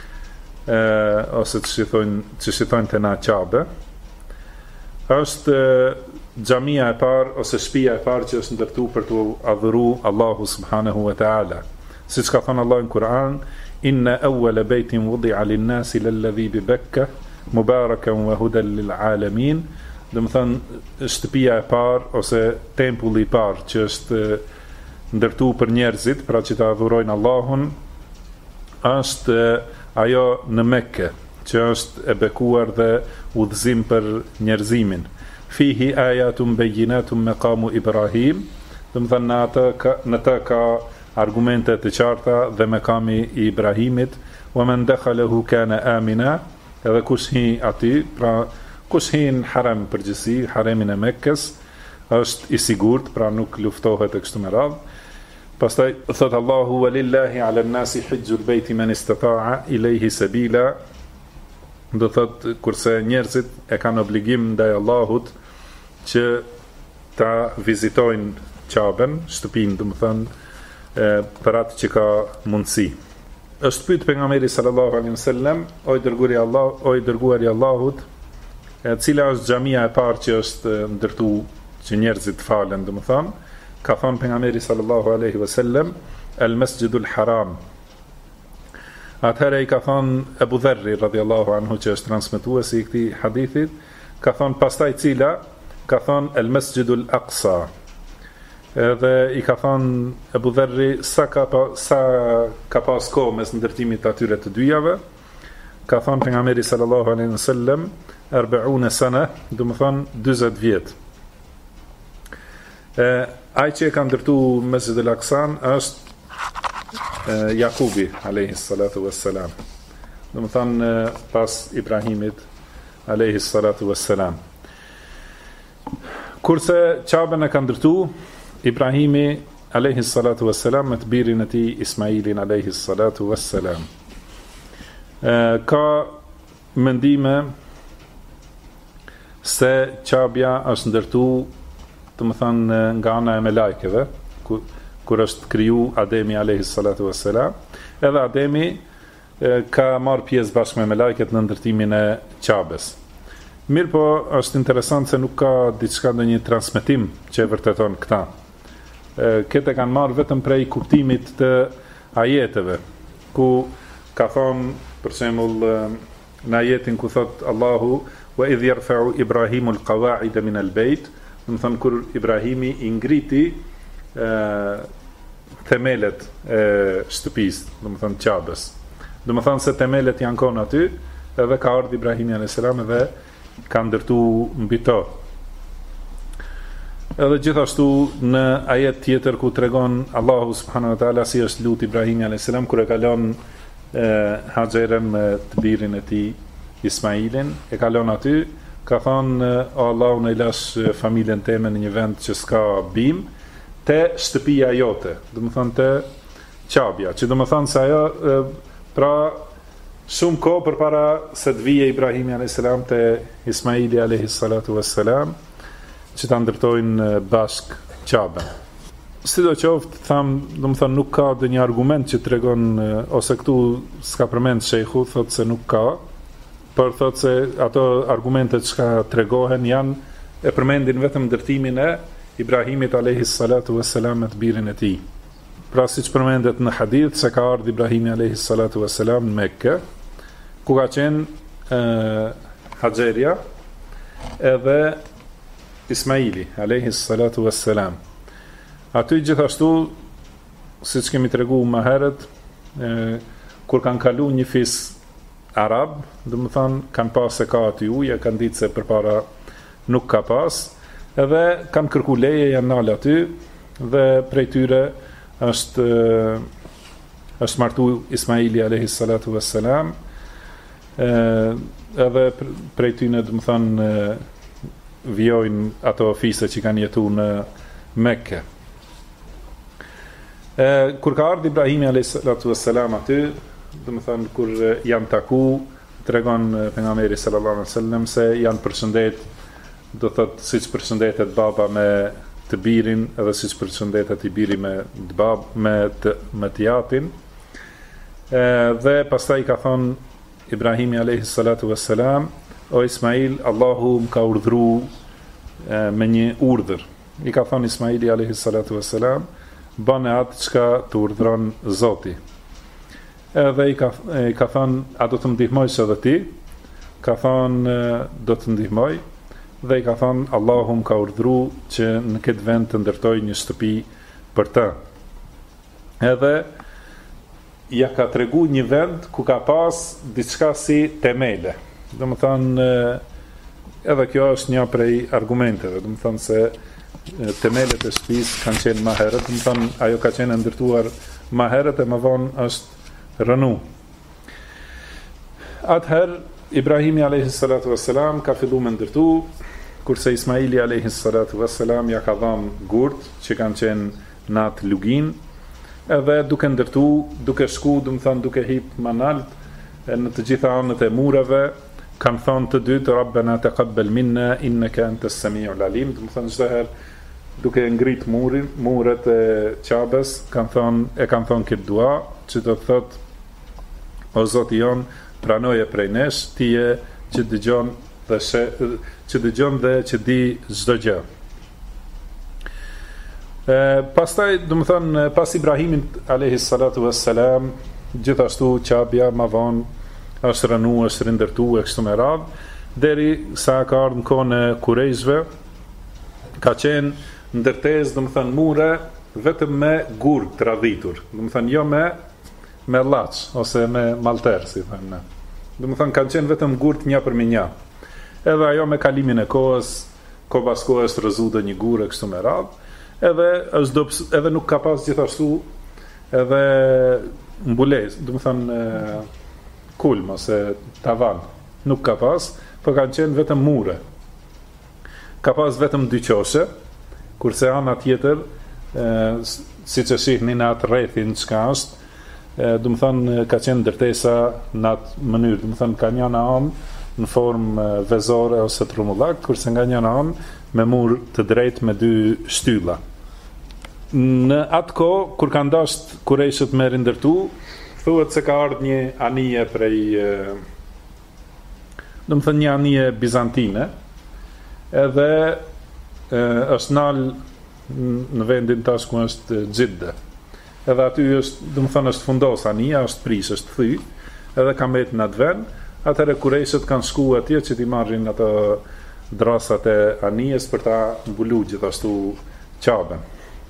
ose që thonë të na Ka'be, është xhamia e parë ose shtëpia e parë që është ndërtuar për të adhuruar Allahu subhanahu wa ta'ala. Siç ka thënë Allah në Kur'an, inna awwala baytin wudi'a lin-nasi lalladhi bi Bakkah mubarakan wa hudan lil-alamin. Do të thënë shtëpia e parë ose tempulli i parë që është ndërtuar për njerëzit, pra që ta adhurojnë Allahun, është ajo në Mekë, që është e bekuar dhe udhëzim për njerëzimin. Fihi ayatun bayyinatun maqamu Ibrahim. Do të thënë në të ka argumente të qarta dhe makami i Ibrahimit, wa man dakhalahu kana amina, edhe kush hi aty, pra kush hi në harem përgjithësi, haremin e Mekkës, është i sigurt, pra nuk luftohet e kështu me radhë. Pastaj thot Allahu walillahi ala an-nasi hajjul bayti man istata'a ilayhi sabila. Do thot kurse njerëzit e kanë obligim ndaj Allahut që ta vizitojnë Ka'ben, shtëpinë, do të thënë, për atë që ka mundësi. Është pyet pejgamberi sallallahu alaihi wasallam, o i dërguari i Allahut, cila është xhamia e parë që është ndërtuar që njerëzit falen, do të thënë, ka thënë pejgamberi sallallahu alaihi wasallam, al-Masjidul Haram. Atëherë i ka thënë Abu Dharri radhiyallahu anhu, që është transmetuesi i këtij hadithit, ka thënë pastaj cila, ka thënë al-Masjidul Aqsa. Edhe i ka thënë Abu Dharri sa ka pas kohë mes ndërtimit të atyre të dyjave. Ka thënë pejgamberi sallallahu alaihi wasallam 40 sana, do të thënë 40 vjet. Ai që e ka ndërtuar Mesjidul Aqsan është Jakubi alayhi salatu wassalam. Do të thënë pas Ibrahimit alayhi salatu wassalam. Kurse Ka'ben e ka ndërtuar Ibrahimi alayhi salatu wassalam me të birin e tij Ismailin alayhi salatu wassalam. Ka mendime se Ka'bja është ndërtuar, do të thënë, nga ana e melajkeve, kur është kriju Ademi alayhi salatu wassalam. Edhe Ademi ka marrë pjesë bashkë me melajket në ndërtimin e Ka'bes. Mirë po, është interesant se nuk ka diçka në një transmetim që e vërteton këta. Këtë kanë marrë vetëm prej kuptimit të ajeteve, ku ka thonë, për shembull, në ajetin ku thot Allahu, wa idh yarfa'u Ibrahimu al-qawa'ida min al-bayt, do të thonë kur Ibrahimi i ngriti themelet e shtëpisë, do të thonë Qabës. Do të thonë se themelet janë konë aty, edhe ka ardhur Ibrahimi alayhis salam dhe ka ndërtu mbi to. Edhe gjithashtu në ajet tjetër ku tregon Allahu subhanahu wa taala si është lut Ibrahimi alayhis salam kur e ka lënë Haxherën me të birin e tij Ismailin, e ka lënë aty, ka thonë o Allahu në lash familjen time në një vend që s'ka bim, te shtëpia jote, do të thonë te Qabja, që do të thonë se ajo pra shumë kohë përpara se të vijë Ibrahimi alayhis salam te Ismaili alayhis salatu wassalam, që ta ndërtojnë bashk Qabën. Sidoqoftë, do të thonë nuk ka ndonjë argument që tregon ose këtu s'ka përmend shejhu, thotë se nuk ka, por thotë se ato argumentet që tregohen janë e përmendin vetëm ndërtimin e Ibrahimit alayhis salatu wassalam me të birin e tij. Pra siç përmendet në hadith se ka ardhur Ibrahimi alayhis salatu wassalam në Mekë, ku ka qenë Haxheria edhe Ismaili alayhis salatu wassalam. Aty gjithashtu, siç kemi treguar më herët, kur kanë kalu një fis arab, do të thonë kanë pas se ka aty ujë, kanë ditë se përpara nuk ka pas, edhe kanë kërku leje, janë nalë aty, dhe prej tyre është martu Ismaili alayhis salatu wassalam, edhe prej tyre do të thonë vjojnë ato fise që kanë jetu në Mekke. Kur ka ardhur Ibrahimi alayhis salatu wassalam aty, do të thonë kur janë taku, tregon pejgamberi sallallahu alaihi wasallam se janë përshëndet, do thotë siç përshëndetet baba me të birin, edhe siç përshëndetet i biri me të bab me të jatin. Dhe pastaj ka thonë Ibrahimi alayhis salatu wassalam, o Ismail, Allahu më ka urdhëruar me një urdhër. I ka thonë Ismaili alayhis salatu wassalam, bane atë çka të urdhëron Zoti. Edhe i ka thonë, a do të më ndihmojsh edhe ti? Ka thonë, do të ndihmoj. Dhe i ka thonë, Allahu më ka urdhëruar që në këtë vend të ndërtoj një shtëpi për të. Edhe ja ka tregu një vend ku ka pas diçka si temele. Do të thonë, edhe kjo është një prej argumenteve, do të thonë se temelet e shtëpisë kanë qenë më herët, do të thonë ajo ka qenë ndërtuar më herët e më vonë është rënu. Atëherë Ibrahimi alayhis salatu wassalam ka filluar me ndërtu, kurse Ismaili alayhis salatu wassalam ja ka dhënë gurt që kanë qenë në atë lugin, edhe duke ndërtu, duke shku, do të thonë duke hip më lart në të gjitha anët e mureve, kanë thonë të dytë Rabbana taqabbal minna innaka antas samiul alim, do të thonë çdo herë duke ngrit muret e Qabës, kanë thonë këtë dua, që do të thotë o Zoti jon, pranoje prej nesh, ti je që dëgjon dhe që di çdo gjë. Pastaj, do të thonë, pas Ibrahimit alayhis salatu wassalam, gjithashtu Qabja më vonë është rënu, është rindërtu e kështu me radhë, deri sa ka ardhur në kohën e Kurejshve, ka qenë ndërtesë, do të thonë mure vetëm me gur të radhitur, do të thonë jo me llaç ose me malter, si thonë ne. Do të thonë kanë qenë vetëm gur të një për një. Edhe ajo me kalimin e kohës, kohë pas kohë është rrëzu do një gur e kështu me radhë, edhe nuk ka pas gjithashtu edhe mbulesë, do të thonë kulm ose tavan, nuk ka pas, por kanë qenë vetëm mure. Ka pas vetëm dy qoshe, kurse ana tjetër, siç e shihni në atë rrethin çka është, do të thonë ka qenë ndërtesa në atë mënyrë, do të thonë ka një anë në formë vezore ose trumullak, kurse nga një anë me mur të drejtë me dy shtylla. Në atë kohë kur kanë dashur Kurejshët me rindërtu, thuhet se ka ardhur një anije prej do më thënë një anije bizantine, edhe është nalë në vendin tash ku është Xhidde. Edhe aty është, do më thënë, është fundos anija, është prish, është thy, edhe ka mbetë në atë vend. Atëherë kurejshët kanë shku atje që t'i marrin ato drasat e anijes për ta mbulu gjithashtu Qaben.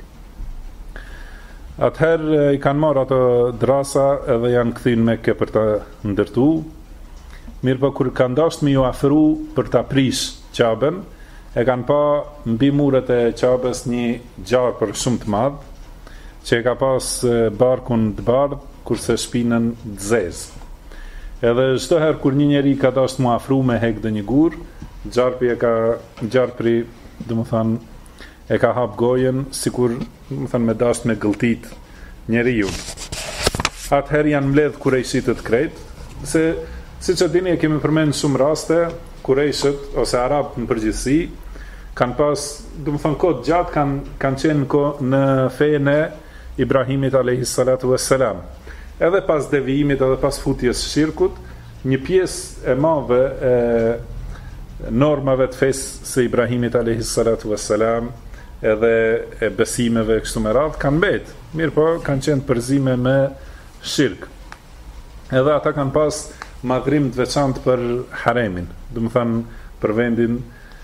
Atëherë i kanë marrë ato drasa edhe janë kthin Mekke për ta ndërtu. Mirë po kur kanë dashur me ju afru për ta prish Qaben, e kanë pa mbi muret e Qabes një gjarë për shumë të madh, që e ka pas barkun të bardh, kurse shpinën të zezë. Edhe çdo herë kur një njeri ka dashur mu afru me hek dhe një gur, gjarpri, domethënë, e ka hap gojen, sikur, domethënë, me dashur me gëlltit njeriu. Atëherë janë mbledh kurejshitët krejt, se siç e dini e kemi përmendur shumë raste, kurejshët ose arabët në përgjithësi kanë pas, domethënë, kohë gjatë kanë qenë në fejen e Ibrahimit alayhis salatu wassalam. Edhe pas devijimit, edhe pas futjes shirkut, një pjesë e madhe e normave të fesë së Ibrahimit alayhis salatu wassalam, edhe e besimeve kështu me radhë kanë mbetë. Mirë po, kanë qenë përzime me shirk. Edhe ata kanë pas madhrim të veçantë për haremin, do të thënë për vendin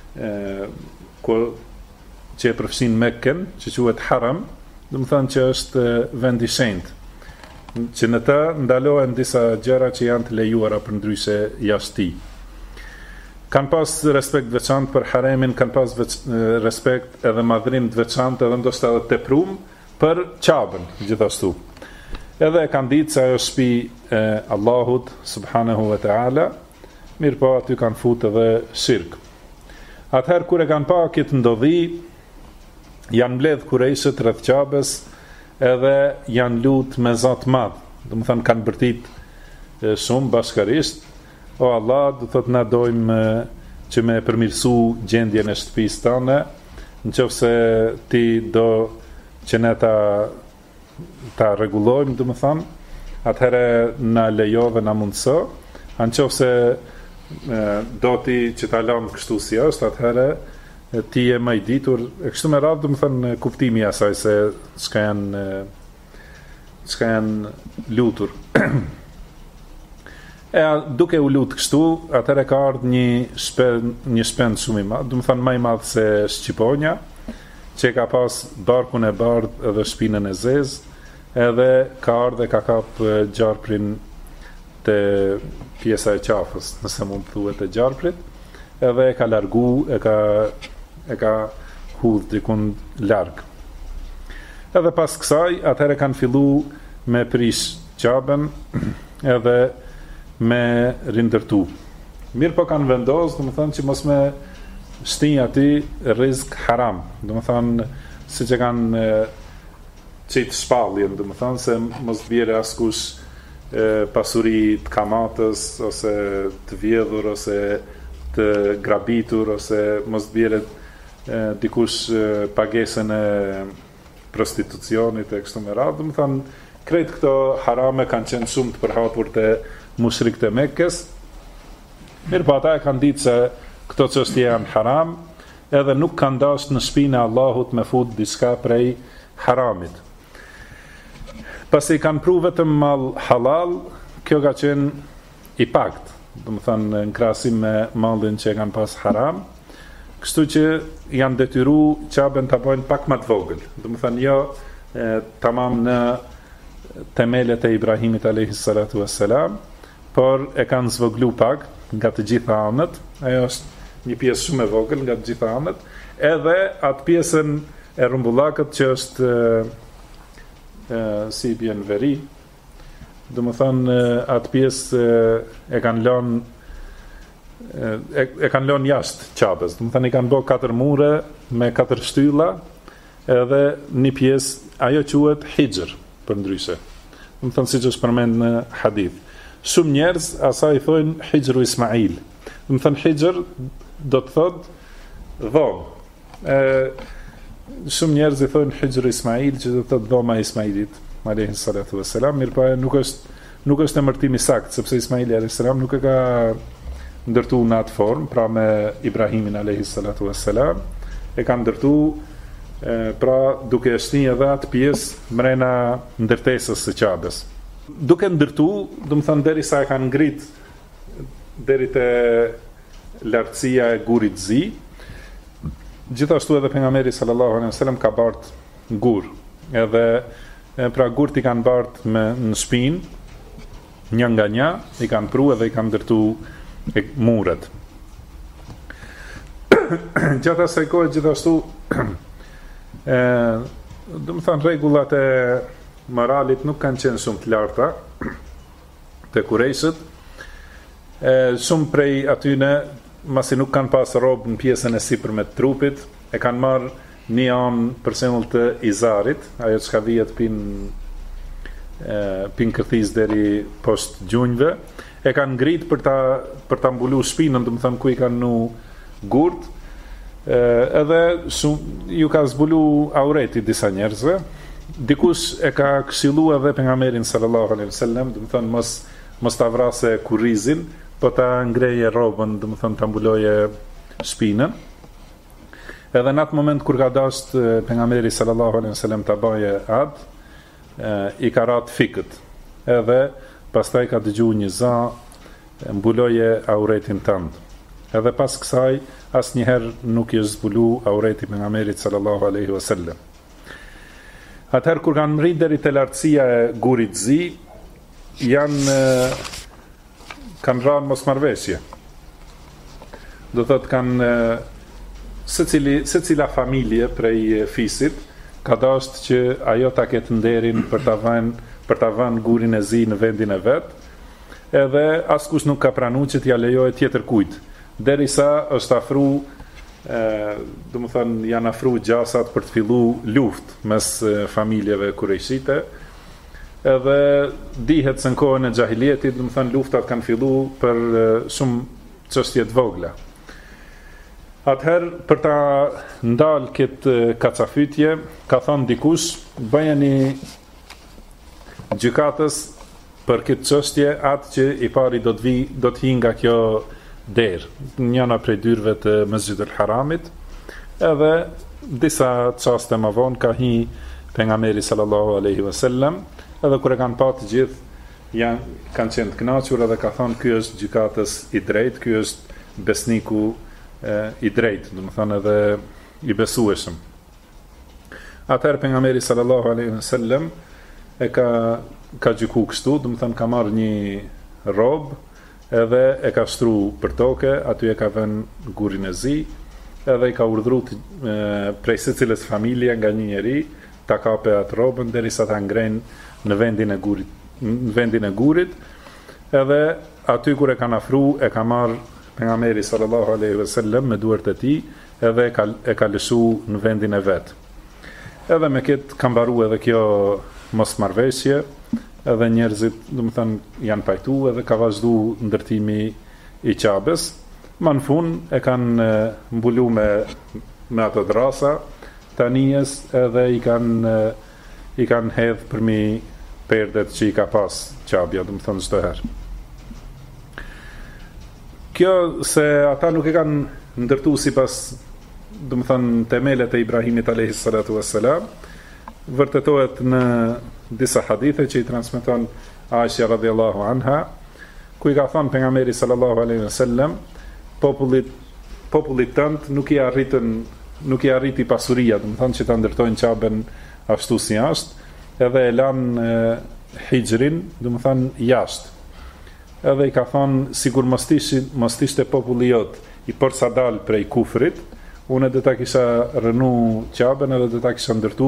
që e përfshin Mekken, që quhet Haram, do të thënë që është vend i shenjtë, që në të ndalohen disa gjëra që janë të lejuara për ndryshe jashtë tij. Kanë pas respekt veçantë për haremin, kanë pas respekt edhe madhrim të veçantë, edhe ndoshta edhe teprum për Qaben gjithashtu. Edhe kanë ditë se ajo shtëpi e Allahut subhanahu wa taala, mirë po aty kanë futur edhe shirk. Atëherë kur e kanë pa këtë ndodhi, janë mbledh kurejshët rreth Qabes, edhe janë lutë me Zot madh. Do të thënë kanë bërtit shumë bashkërisht. O Allah, do thotë na dojmë që me përmirësu gjendjen e shtëpisë tënde, nëse ti do që ne ta rregullojmë, do të thënë, atëherë na lejo dhe na mundso. Nëse do ti që ta lëm kështu si është, atëherë ti je më i ditur, e kështu me radhë, do të thënë kuptimi i asaj se çka janë lutur. Duke u lut kështu, atëherë ka ardhur një shpend shumë i madh, do të thënë më i madh se Shqiponja, që ka pas barkun e bardhë edhe shpinën e zezë, edhe ka ardhur dhe ka kap gjarprin te pjesa e qafës, nëse mund të thuhet e gjarprit, edhe e ka largu, e ka hudh dikun larg. Edhe pas kësaj, atëherë kanë fillu me prish Qaben edhe me rindërtu. Mirë po kanë vendos, do të thënë që mos me shtin aty rizq haram. Do të thënë siç e kanë çit shpalljen, do të thënë se mos bjerë askush pasuri të kamatës ose të vjedhur ose të grabitur ose mos bjerë dikush pagesën e prostitucionit e kështu me radhë. Do të thënë krejt këto harame kanë qenë shumë të përhapur te mushrikët e Mekkes. Mirë po ata e kanë ditë se këto çështje janë haram, edhe nuk kanë dashur në shtëpinë e Allahut me fut diçka prej haramit. Pasi kanë pru vetëm mall halal, kjo ka qenë i pakt, do të thënë në krahasim me mallin që kanë pas haram, kështu që janë detyru Qaben ta bëjnë pak më të vogël. Do të thënë jo tamam në temelet e Ibrahimit alayhis salatu wassalam, por e kanë zvoglu pak nga të gjitha anët. Ajo është një pjesë shumë e vogël nga të gjitha anët, edhe atë pjesën e rumbullakët që është si bjen veri, do të thënë atë pjesë e kanë lënë e kanë lënë jashtë Qabes. Do të thënë i kanë bërë 4 mure me 4 shtylla, edhe një pjesë ajo quhet Hijr për ndryshe. Do të thënë siç është përmend në hadith. Shumë njerëz asaj thonë Hijru Ismail. Do të thënë Hijr do të thotë dhomë. Shumë njerëz i thonë Hijru Ismail, që do të thotë dhoma e Ismailit alayhi salatu wassalam, mirë po nuk është emërtimi sakt, sepse Ismaili alayhis salam nuk e ka ndërtu në atë formë, pra me Ibrahimin alayhi salatu wassalam, e kanë ndërtu pra duke shni edhe atë pjesë mrena ndërtesës së Qabes. Duke ndërtu, do të thënë derisa e kanë ngrit deri te lartësia e gurit zi, gjithashtu edhe pejgamberi sallallahu alaihi wasallam ka bart gur, edhe pra gurt i kanë bart në shpinë, një nga një, i kanë pru edhe i kanë ndërtu muret. Gjatë asaj kohe gjithashtu do të thënë rregullat e moralit nuk kanë qenë shumë të larta te kurejshët. Shumë prej atyne, masi nuk kanë pas robë në pjesën e sipërme të trupit, e kanë marrë një anë për shembull të izarit, ajo çka vihet pin kërthis deri poshtë gjunjve, e kanë ngrit për ta mbulu shpinën, do të thënë ku i kanë nu gurt, edhe ju ka zbulu aureti disa njerëzve. Dikush e ka këshillu edhe pejgamberin sallallahu alaihi wasallam, do të thënë mos ta vrasë kurrizin, po ta ngreje rrobën, do të thënë ta mbuloje shpinën. Edhe në atë moment kur ka dashur pejgamberi sallallahu alaihi wasallam ta baje atë, i ka rat fikët, edhe pastaj ka dëgju një za, mbuloje auretin tënd. Edhe pas kësaj asnjëherë nuk i zbulu aureti pejgamberit sallallahu alaihi wasallam. Atëherë kur kanë mrit deri te lartësia e gurit zi, kanë rënë mosmarrveshje. Do thotë kanë secila familje prej fisit ka dashur që ajo ta ketë nderin për ta vënë gurin e zi në vendin e vet, edhe askush nuk ka pranuar që t'ia lejohet tjetër kujt, derisa është afru, do të thënë janë afru gjasat për të filluar luftë mes familjeve kurejshite, edhe dihet se në kohën e xahilietit, do të thënë luftat kanë filluar për shumë çështje të vogla. Atëherë, për ta ndalë këtë kacafytje, ka thonë dikush, bëjeni gjykatës për këtë çështje atë që i pari do të hi nga kjo derë, njëna prej dyrëve të Mesxhidul Haramit, edhe disa çaste më vonë ka hi pejgamberi sallallahu alaihi wasallam, edhe kur e kanë pa të gjithë kanë qenë të kënaqur edhe ka thonë ky është gjykatës i drejtë, ky është besniku i drejtë, do të thënë edhe i besueshëm. Atëherë pejgamberi sallallahu alaihi wasallam e ka gjyku kështu, do të thënë ka marrë një rob, edhe e ka shtru për toke, aty e ka vënë gurin e zi, edhe i ka urdhëruar prej secilës familje nga një njeri ta kape atë robën derisa ta ngrenë në vendin e gurit, edhe aty kur e kanë afru, e ka marrë pejgamberi sallallahu alaihi wasallam me duart e tij, edhe e ka lëshu në vendin e vet. Edhe me këtë ka mbaruar edhe kjo mosmarrveshje, edhe njerëzit, do të thënë, janë pajtuar edhe ka vazhduar ndërtimi i Qabes. Më në fund e kanë mbulu me ato drasa tanijes, edhe i kanë hedh përmi perdet që i ka pas Qabja, do të thënë çdo herë. Kjo se ata nuk e kanë ndërtu sipas, do të thënë, temelet e Ibrahimit alayhi salatu wassalam, vërtetohet në disa hadithe që i transmeton Aisha radhiyallahu anha, ku i ka thënë pejgamberi sallallahu alaihi wasallam, popullit tënd nuk i arriti pasuria, do të thënë që ta ndërtojnë Qaben ashtu si ashtë, edhe e lanë hijrin, do të thënë jashtë. Edhe i ka thonë, sigur mos ishte populli jot i përsadal prej kufrit, unë dhe ta kisha rënu Qaben edhe dhe ta kisha ndërtu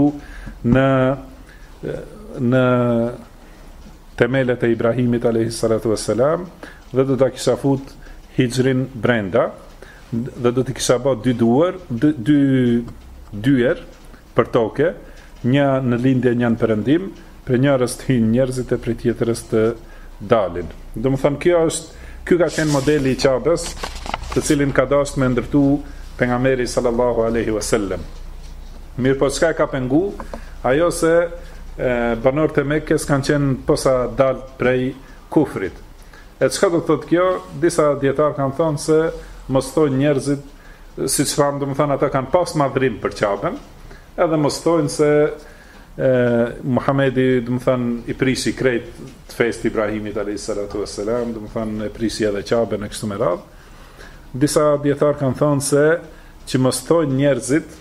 në temelet e Ibrahimit alayhi salatu wassalam, dhe dhe ta kisha fut hijrin brenda, dhe dhe të kisha bë dy dyer për toke, një në lindje, një në perëndim, për njërës të hinë njerëzit e për tjetërës të dalin. Do më thënë, ky ka qenë modeli i Qabes, të cilin ka dashur me ndërtu pejgamberi sallallahu alaihi wasallam. Mirë po çka e ka pengu, ajo se banorët e Mekkes kanë qenë posa dal prej kufrit. E çka do të thotë kjo? Disa dietar kanë thënë se mos thonë njerëzit, siç thanë, domethënë ata kanë pas madhrim për Ka'ben, edhe mos thonë se Muhamedi domethënë i prisi krejt të fesë Ibrahimit alayhis salatu wassalam, domethënë e prisi edhe Ka'ben e kështu me radhë. Disa dietar kanë thënë se që mos thonë njerëzit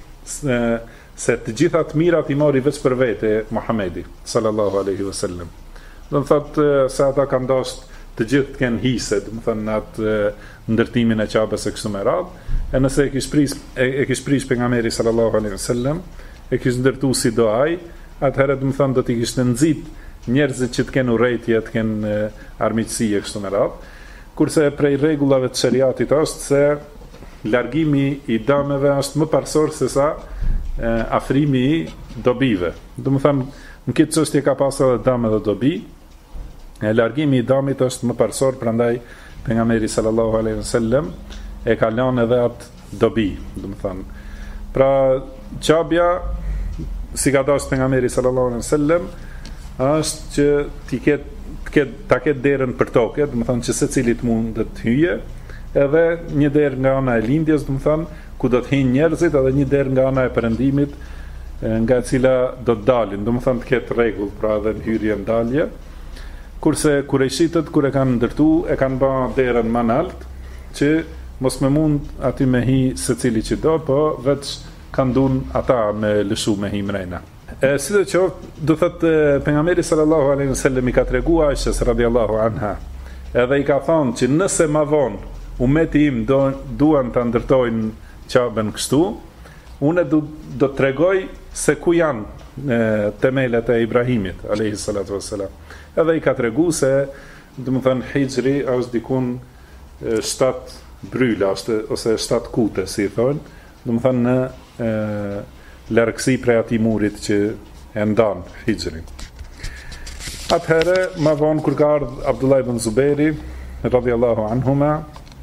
se të gjitha të mirat i mori veç për vete Muhamedi sallallahu alaihi wasallam. Do të thotë se ata kanë dashur të gjithë të kenë hise, do të thënë atë ndërtimin e Ka'bes e kështu me radhë. E nëse e kish pris pejgamberi sallallahu alaihi wasallam, e kish ndërtuar si do ai, atëherë do të thënë do t'i kishte nxit njerëzit që të kenë urrëtie, të kenë armiqësi e kështu me radhë. Kurse prej rregullave të shariatit është se largimi i dëmeve është më parsor se sa afrimi i dobive. Do të thënë në këtë çështje ka pasur edhe dëm dhe dobi. Largimi i dëmit është më parsor, prandaj pejgamberi sallallahu alaihi wasallam e ka lënë edhe atë dobi, do të thënë. Pra çabja, si ka dashur pejgamberi sallallahu alaihi wasallam, është që ta ketë derën për tokë, do të thënë që secili të mund të hyje, edhe një derë nga ana e lindjes, do të thënë, ku do të hyjnë njerëzit, edhe një derë nga ana e perëndimit, nga e cila do të dalin, do të thënë të ketë rregull, pra edhe në hyrje në dalje. Kurse kurejshitët, kur e kanë ndërtu, e kanë ba derën më nalt, që mos me mund aty me hi se cili që do, po veç kanë dun ata me lëshu me hi mrejna. Si dhe qoftë, do thëtë pejgamberi sallallahu alaihi wasallam i ka tregu Aishës radiallahu anha, edhe i ka thonë që nëse ma vonë umeti im duan të ndërtojnë Ka'ben kështu, unë do të tregoj se ku janë temelet e Ibrahimit alayhi salatu wassalam. Edhe i ka tregu se, do të thënë, Hijri është dikun 7 bryla, ose 7 kute, si i thonë, do të thënë në largësi prej atij murit që e ndan Hijrin. Atëherë, ma vonë kur ka ardhur Abdullah ibn Zuberi radhiyallahu anhuma,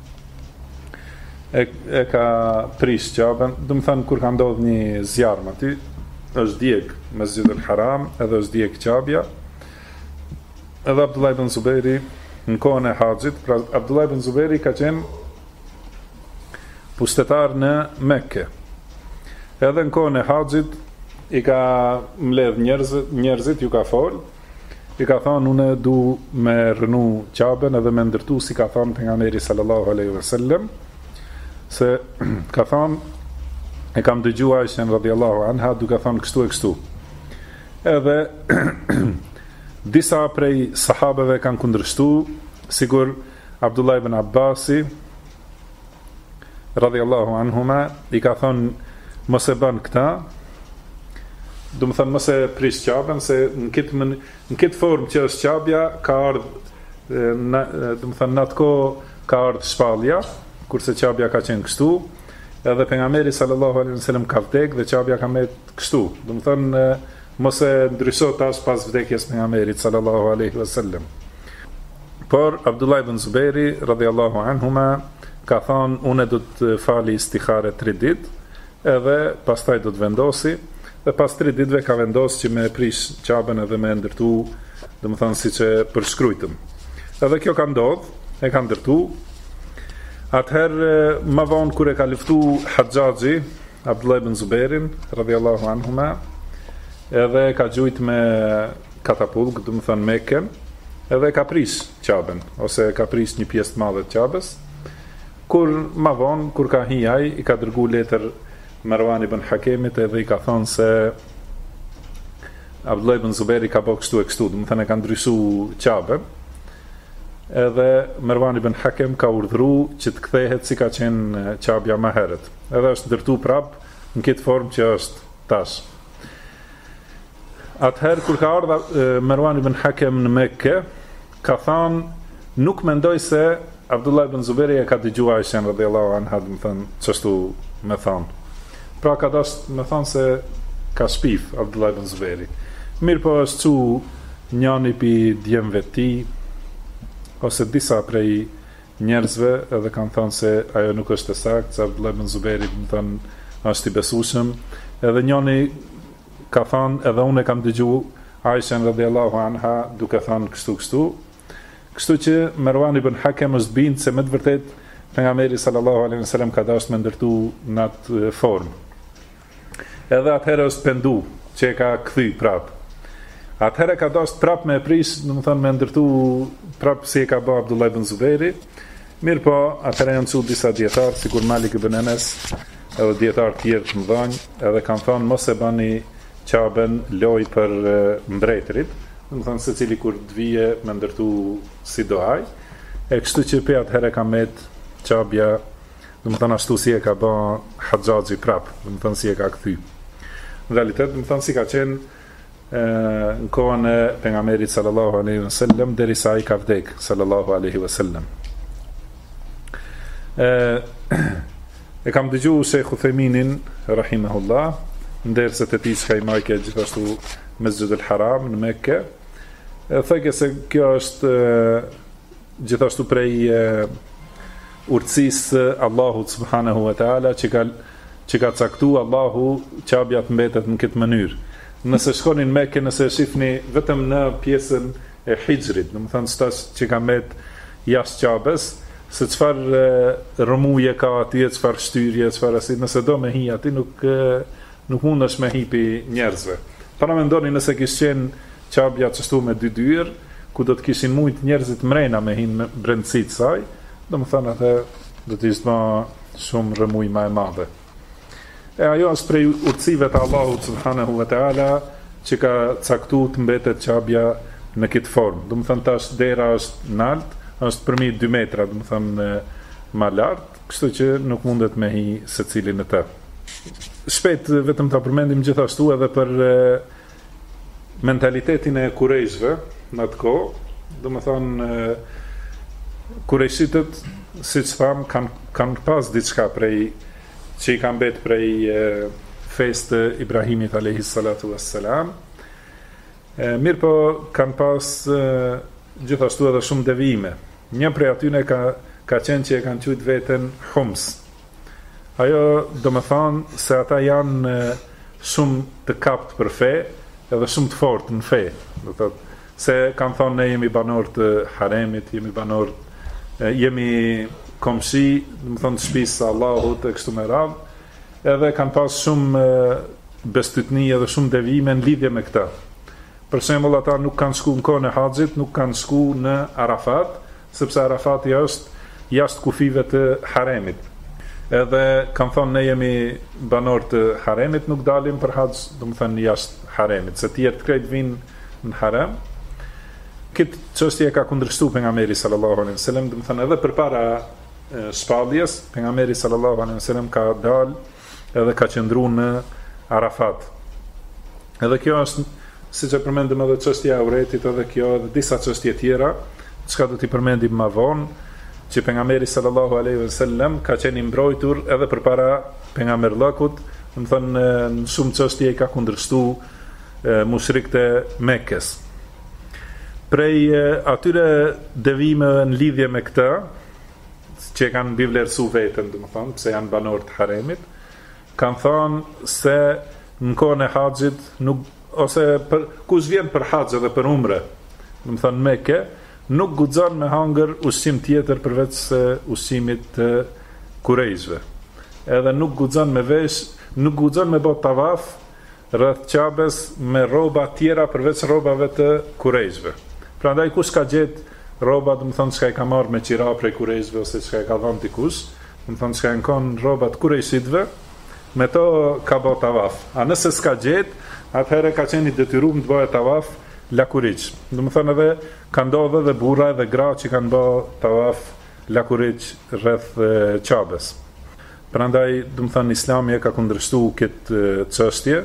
e ka prish Ka'ben, do të thënë kur ka ndodhur një zjarm aty, është djeg Mesjidul Haram, edhe është djeg Ka'bja. Edhe Abdullah ibn Zuberi në kohën e haxhit, pra Abdullah ibn Zuberi ka qenë pushtetar në Mekke. Edhe në kohën e haxhit i ka mbledh njerëzit, ju ka fol, i ka thonë unë du me rënu Ka'ben edhe me ndërtu si ka thonë pejgamberi sallallahu alaihi wasallam, se ka thonë e kam dëgjuar Aishën radhiyallahu anha duke thonë kështu e kështu. Edhe disa prej sahabeve kanë kundërshtu, sigur Abdullah ibn Abbasi radhiyallahu anhuma i ka thonë mos e bën këta, do të thënë mos e prish Ka'ben, se në këtë formë që është Ka'bja ka ardhur, do të thënë në atë kohë ka ardhur shpallja, kurse Ka'bja ka qenë kështu, edhe pejgamberi sallallahu alaihi wasallam ka vdek dhe Ka'bja ka mbetë kështu. Do të thënë mos e ndryshon tash pas vdekjes pejgamberit sallallahu alaihi wasallam. Por Abdullah ibn Zuberi radhiyallahu anhuma ka thonë unë do të fali istikhare 3 ditë, edhe pastaj do të vendosi, dhe pas 3 ditëve ka vendosur që me prish Ka'ben edhe me ndërtu, do të thënë siç e përshkruajtëm. Edhe kjo ka ndodhur, e ka ndërtu. Atëherë më vonë kur e ka luftu Haxhaxhi Abdullah ibn Zuberin radhiyallahu anhuma, edhe ka gjujt me katapulk, do të thënë Mekën, edhe ka prish Ka'ben, ose ka prish një pjesë të madhe të Ka'bes. Kur më vonë kur ka hi ai, i ka dërguar letër Marwan ibn Hakemit edhe i ka thonë se Abdullah ibn Zuberi ka bërë kështu e kështu, do të thënë e ka ndryshuar Ka'ben. Edhe Marwan ibn Hakem ka urdhëruar që të kthehet si ka qenë Ka'bja më herët. Edhe është ndërtuar prap në këtë formë që është tash. Atëherë kur ka ardhur Marwan ibn Hakem në Mekke, ka thënë nuk mendoj se Abdullah ibn Zuberi e ka dëgjuar Aishën radhiyallahu anha, do të thënë çështu me thonë. Pra ka dashur me thonë se ka shpif Abdullah ibn Zuberi. Mirë po është çu njëri pi djemve të tij, ose disa prej njerëzve edhe kanë thënë se ajo nuk është e saktë, se Abdullah ibn Zuberi, do të thënë, është i besueshëm. Edhe njëri ka thënë, edhe unë e kam dëgjuar Aishën radhiyallahu anha duke thënë kështu. Kështu që Marwan ibn Hakem është bindë se me të vërtet pejgamberi sallallahu alaihi wasallam ka dashur me ndërtu në atë formë. Edhe atëherë është pendu që e ka kthy prap. Atëherë ka dashur prap me prish, domethënë me ndërtu prap si e ka bërë Abdullah ibn Zuberi. Mirë po, atëherë janë çu disa dietar, sikur Malik ibn Anas, edhe dietar tjerë të mëdhenj, edhe kanë thonë mos e bani qaben loj për mbretërit, domethënë secili kur të vije me ndërtu si doaj, e kështu që pe atëherë ka met qabja, domethënë ashtu si e ka bë Haxhaxhi prap, domethënë si e ka kthy. Në realitet, domethënë si ka qenë në kohën e pejgamberit sallallahu alaihi wasallam derisa ai ka vdek sallallahu alaihi wasallam. E kam dëgju Sheikh Utheminin rahimahullah ndërset e tij që i majke gjithashtu Mesjid al-Haram në Mekke, thëke se kjo është gjithashtu prej urtësisë Allahut subhanahu wa taala që ka caktu Allahu qabja të mbetet në këtë mënyrë. Nëse shkonin Mekke, nëse shifni vetëm në pjesën e Hijrit, domethënë stas që ka mbet jashtë qabes, se çfarë rëmuje ka atje, çfarë shtyrje, çfarë asi, nëse do me hi aty nuk mundesh me hipi njerëzve. Para mendoni nëse kishte qenë qabja çështu me dy dyr, ku do të kishin mujt njerëzit mrena me hin në brendësitë saj, domethënë atë do të ishte më shumë rëmuj më e madhe. E ajo është prej urtësive të Allahut subhanahu wa taala që ka caktuar të mbetet qabja në këtë formë. Domethënë tash dera është nalt, është përmi 2 metra, domethënë më lart, kështu që nuk mundet me hi secilin e të. Shpejt vetëm ta përmendim gjithashtu edhe për mentalitetin e kurejshve në atë kohë, domethënë kurejshitët, siç tham, kanë pas diçka prej që i kanë bet prej fesë të Ibrahimit alayhi salatu wassalam. Mirë po kanë pas gjithashtu edhe shumë devijime. Një prej atyne ka qenë që e kanë quajtur veten Hums. Ajo do më thonë se ata janë shumë të kapt për fe, edhe shumë të fortë në fe. Do thotë se kanë thonë ne jemi banor të haremit, jemi komshi, do më thonë të shtëpisë së Allahut e kështu me radhë, edhe kanë pas shumë bestytni edhe shumë devijime në lidhje me këtë. Për shembull, ata nuk kanë shku në kohën e Haxhit, nuk kanë shku në Arafat, sepse Arafati është jashtë kufive të haremit. Edhe kanë thonë ne jemi banor të haremit, nuk dalim për Haxh, domethënë jashtë haremit, se tjerë krejt vinë në harem. Këtë çështje ka kundërshtuar pejgamberi sallallahu alaihi wasallam, domethënë edhe përpara shpalljes, pejgamberi sallallahu alaihi wasallam ka dalë edhe ka qëndruar në Arafat. Edhe kjo është, siç e përmendëm edhe çështja e urretit, edhe kjo edhe disa çështje tjera, çka do t'i përmendim më vonë, që pejgamberi sallallahu alaihi wasallam ka qenë i mbrojtur edhe përpara pejgamberllëkut, domethënë në shumë çështje i ka kundërshtuar mushrikët e Mekkes. Prej atyre devijimeve në lidhje me këtë, që kanë mbivlerësu veten, domethënë, pse janë banor të haremit, kanë thënë se në kohën e Haxhit nuk, ose kush vjen për Haxh edhe për umre, domethënë Mekke, nuk guxon me hangër ushqim tjetër përveç se ushqimit të kurejshve. Edhe nuk guxon me vesh, nuk guxon me bë tavaf rreth Qabes me rroba tjera përveç rrobave të kurejshve. Prandaj kush ka gjetë rroba, domethënë çka i ka marrë me qira prej kurejshve ose çka i ka dhënë dikush, domethënë çka janë kanë rrobat kurejshitëve, me to ka bë tavaf. A nëse s'ka gjetë, atëherë ka qenë i detyruar të bëjë tavaf lakuriç. Domethënë edhe ka ndodhur edhe burra edhe gra që kanë bë tavaf lakuriç rreth Qabes. Prandaj, domethënë Islami e ka kundërshtuar këtë çështje.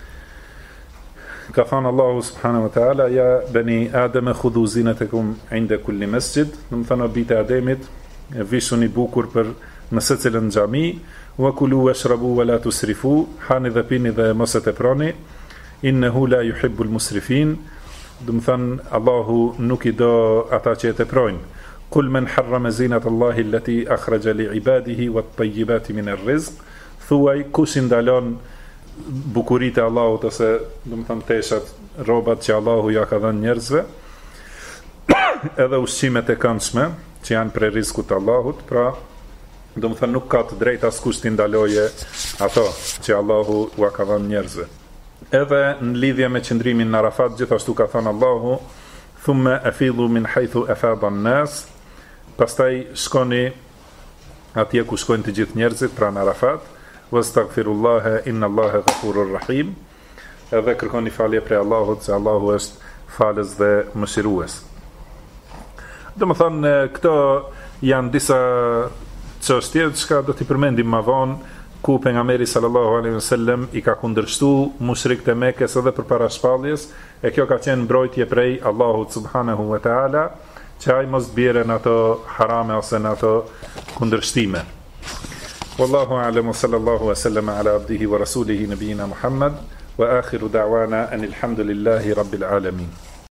Ka thënë Allahu subhanahu wa taala, ja bani Adem khudhu zinatakum inda kulli masjid, domethënë bitë Ademit, vishuni bukur për në secilën xhami, wa kulu washrabu wa la tusrifu, hani dhe pini dhe mos e teproni, innehu la yuhibbul musrifin. Domethënë Allahu nuk i do ata që e teprojnë. Qul man harrama zinata Allahi allati akhraja li ibadihi wat tayyibati min ar-rizq. Thuaj kush i ndalon bukuritë e Allahut ose domethënë teshat, rrobat që Allahu ja ka dhënë njerëzve. edhe ushqimet e këndshme, që janë prej rizkut të Allahut, pra do më thënë nuk ka të drejtë askush t'i ndaloje ato që Allahu ua ka dhënë njerëzve. Edhe në lidhje me qëndrimin në Arafat, gjithashtu ka thënë Allahu, thumme afidhu min haythu afada an-nas, pastaj shkoni atje ku shkojnë të gjithë njerëzit, pra në Arafat, wastaghfirullaha inna Allaha ghafurur rahim, edhe kërkoni falje prej Allahut, se Allahu është falës dhe mëshirues. Do më thënë, këto janë disa çështje që do t'i përmendim më vonë, ku pejgamberi sallallahu alaihi wasallam i ka kundërshtu mushrikët e Mekës edhe përpara shpalljes, e kjo ka qenë mbrojtje prej Allahut subhanahu wa taala, që ai mos bjerë në ato harame ose në ato kundërshtime. Wallahu a'lam, sallallahu wa sallama ala abdihi wa rasulihi nabiyina Muhammad wa akhiru da'wana anil hamdulillahi rabbil alamin.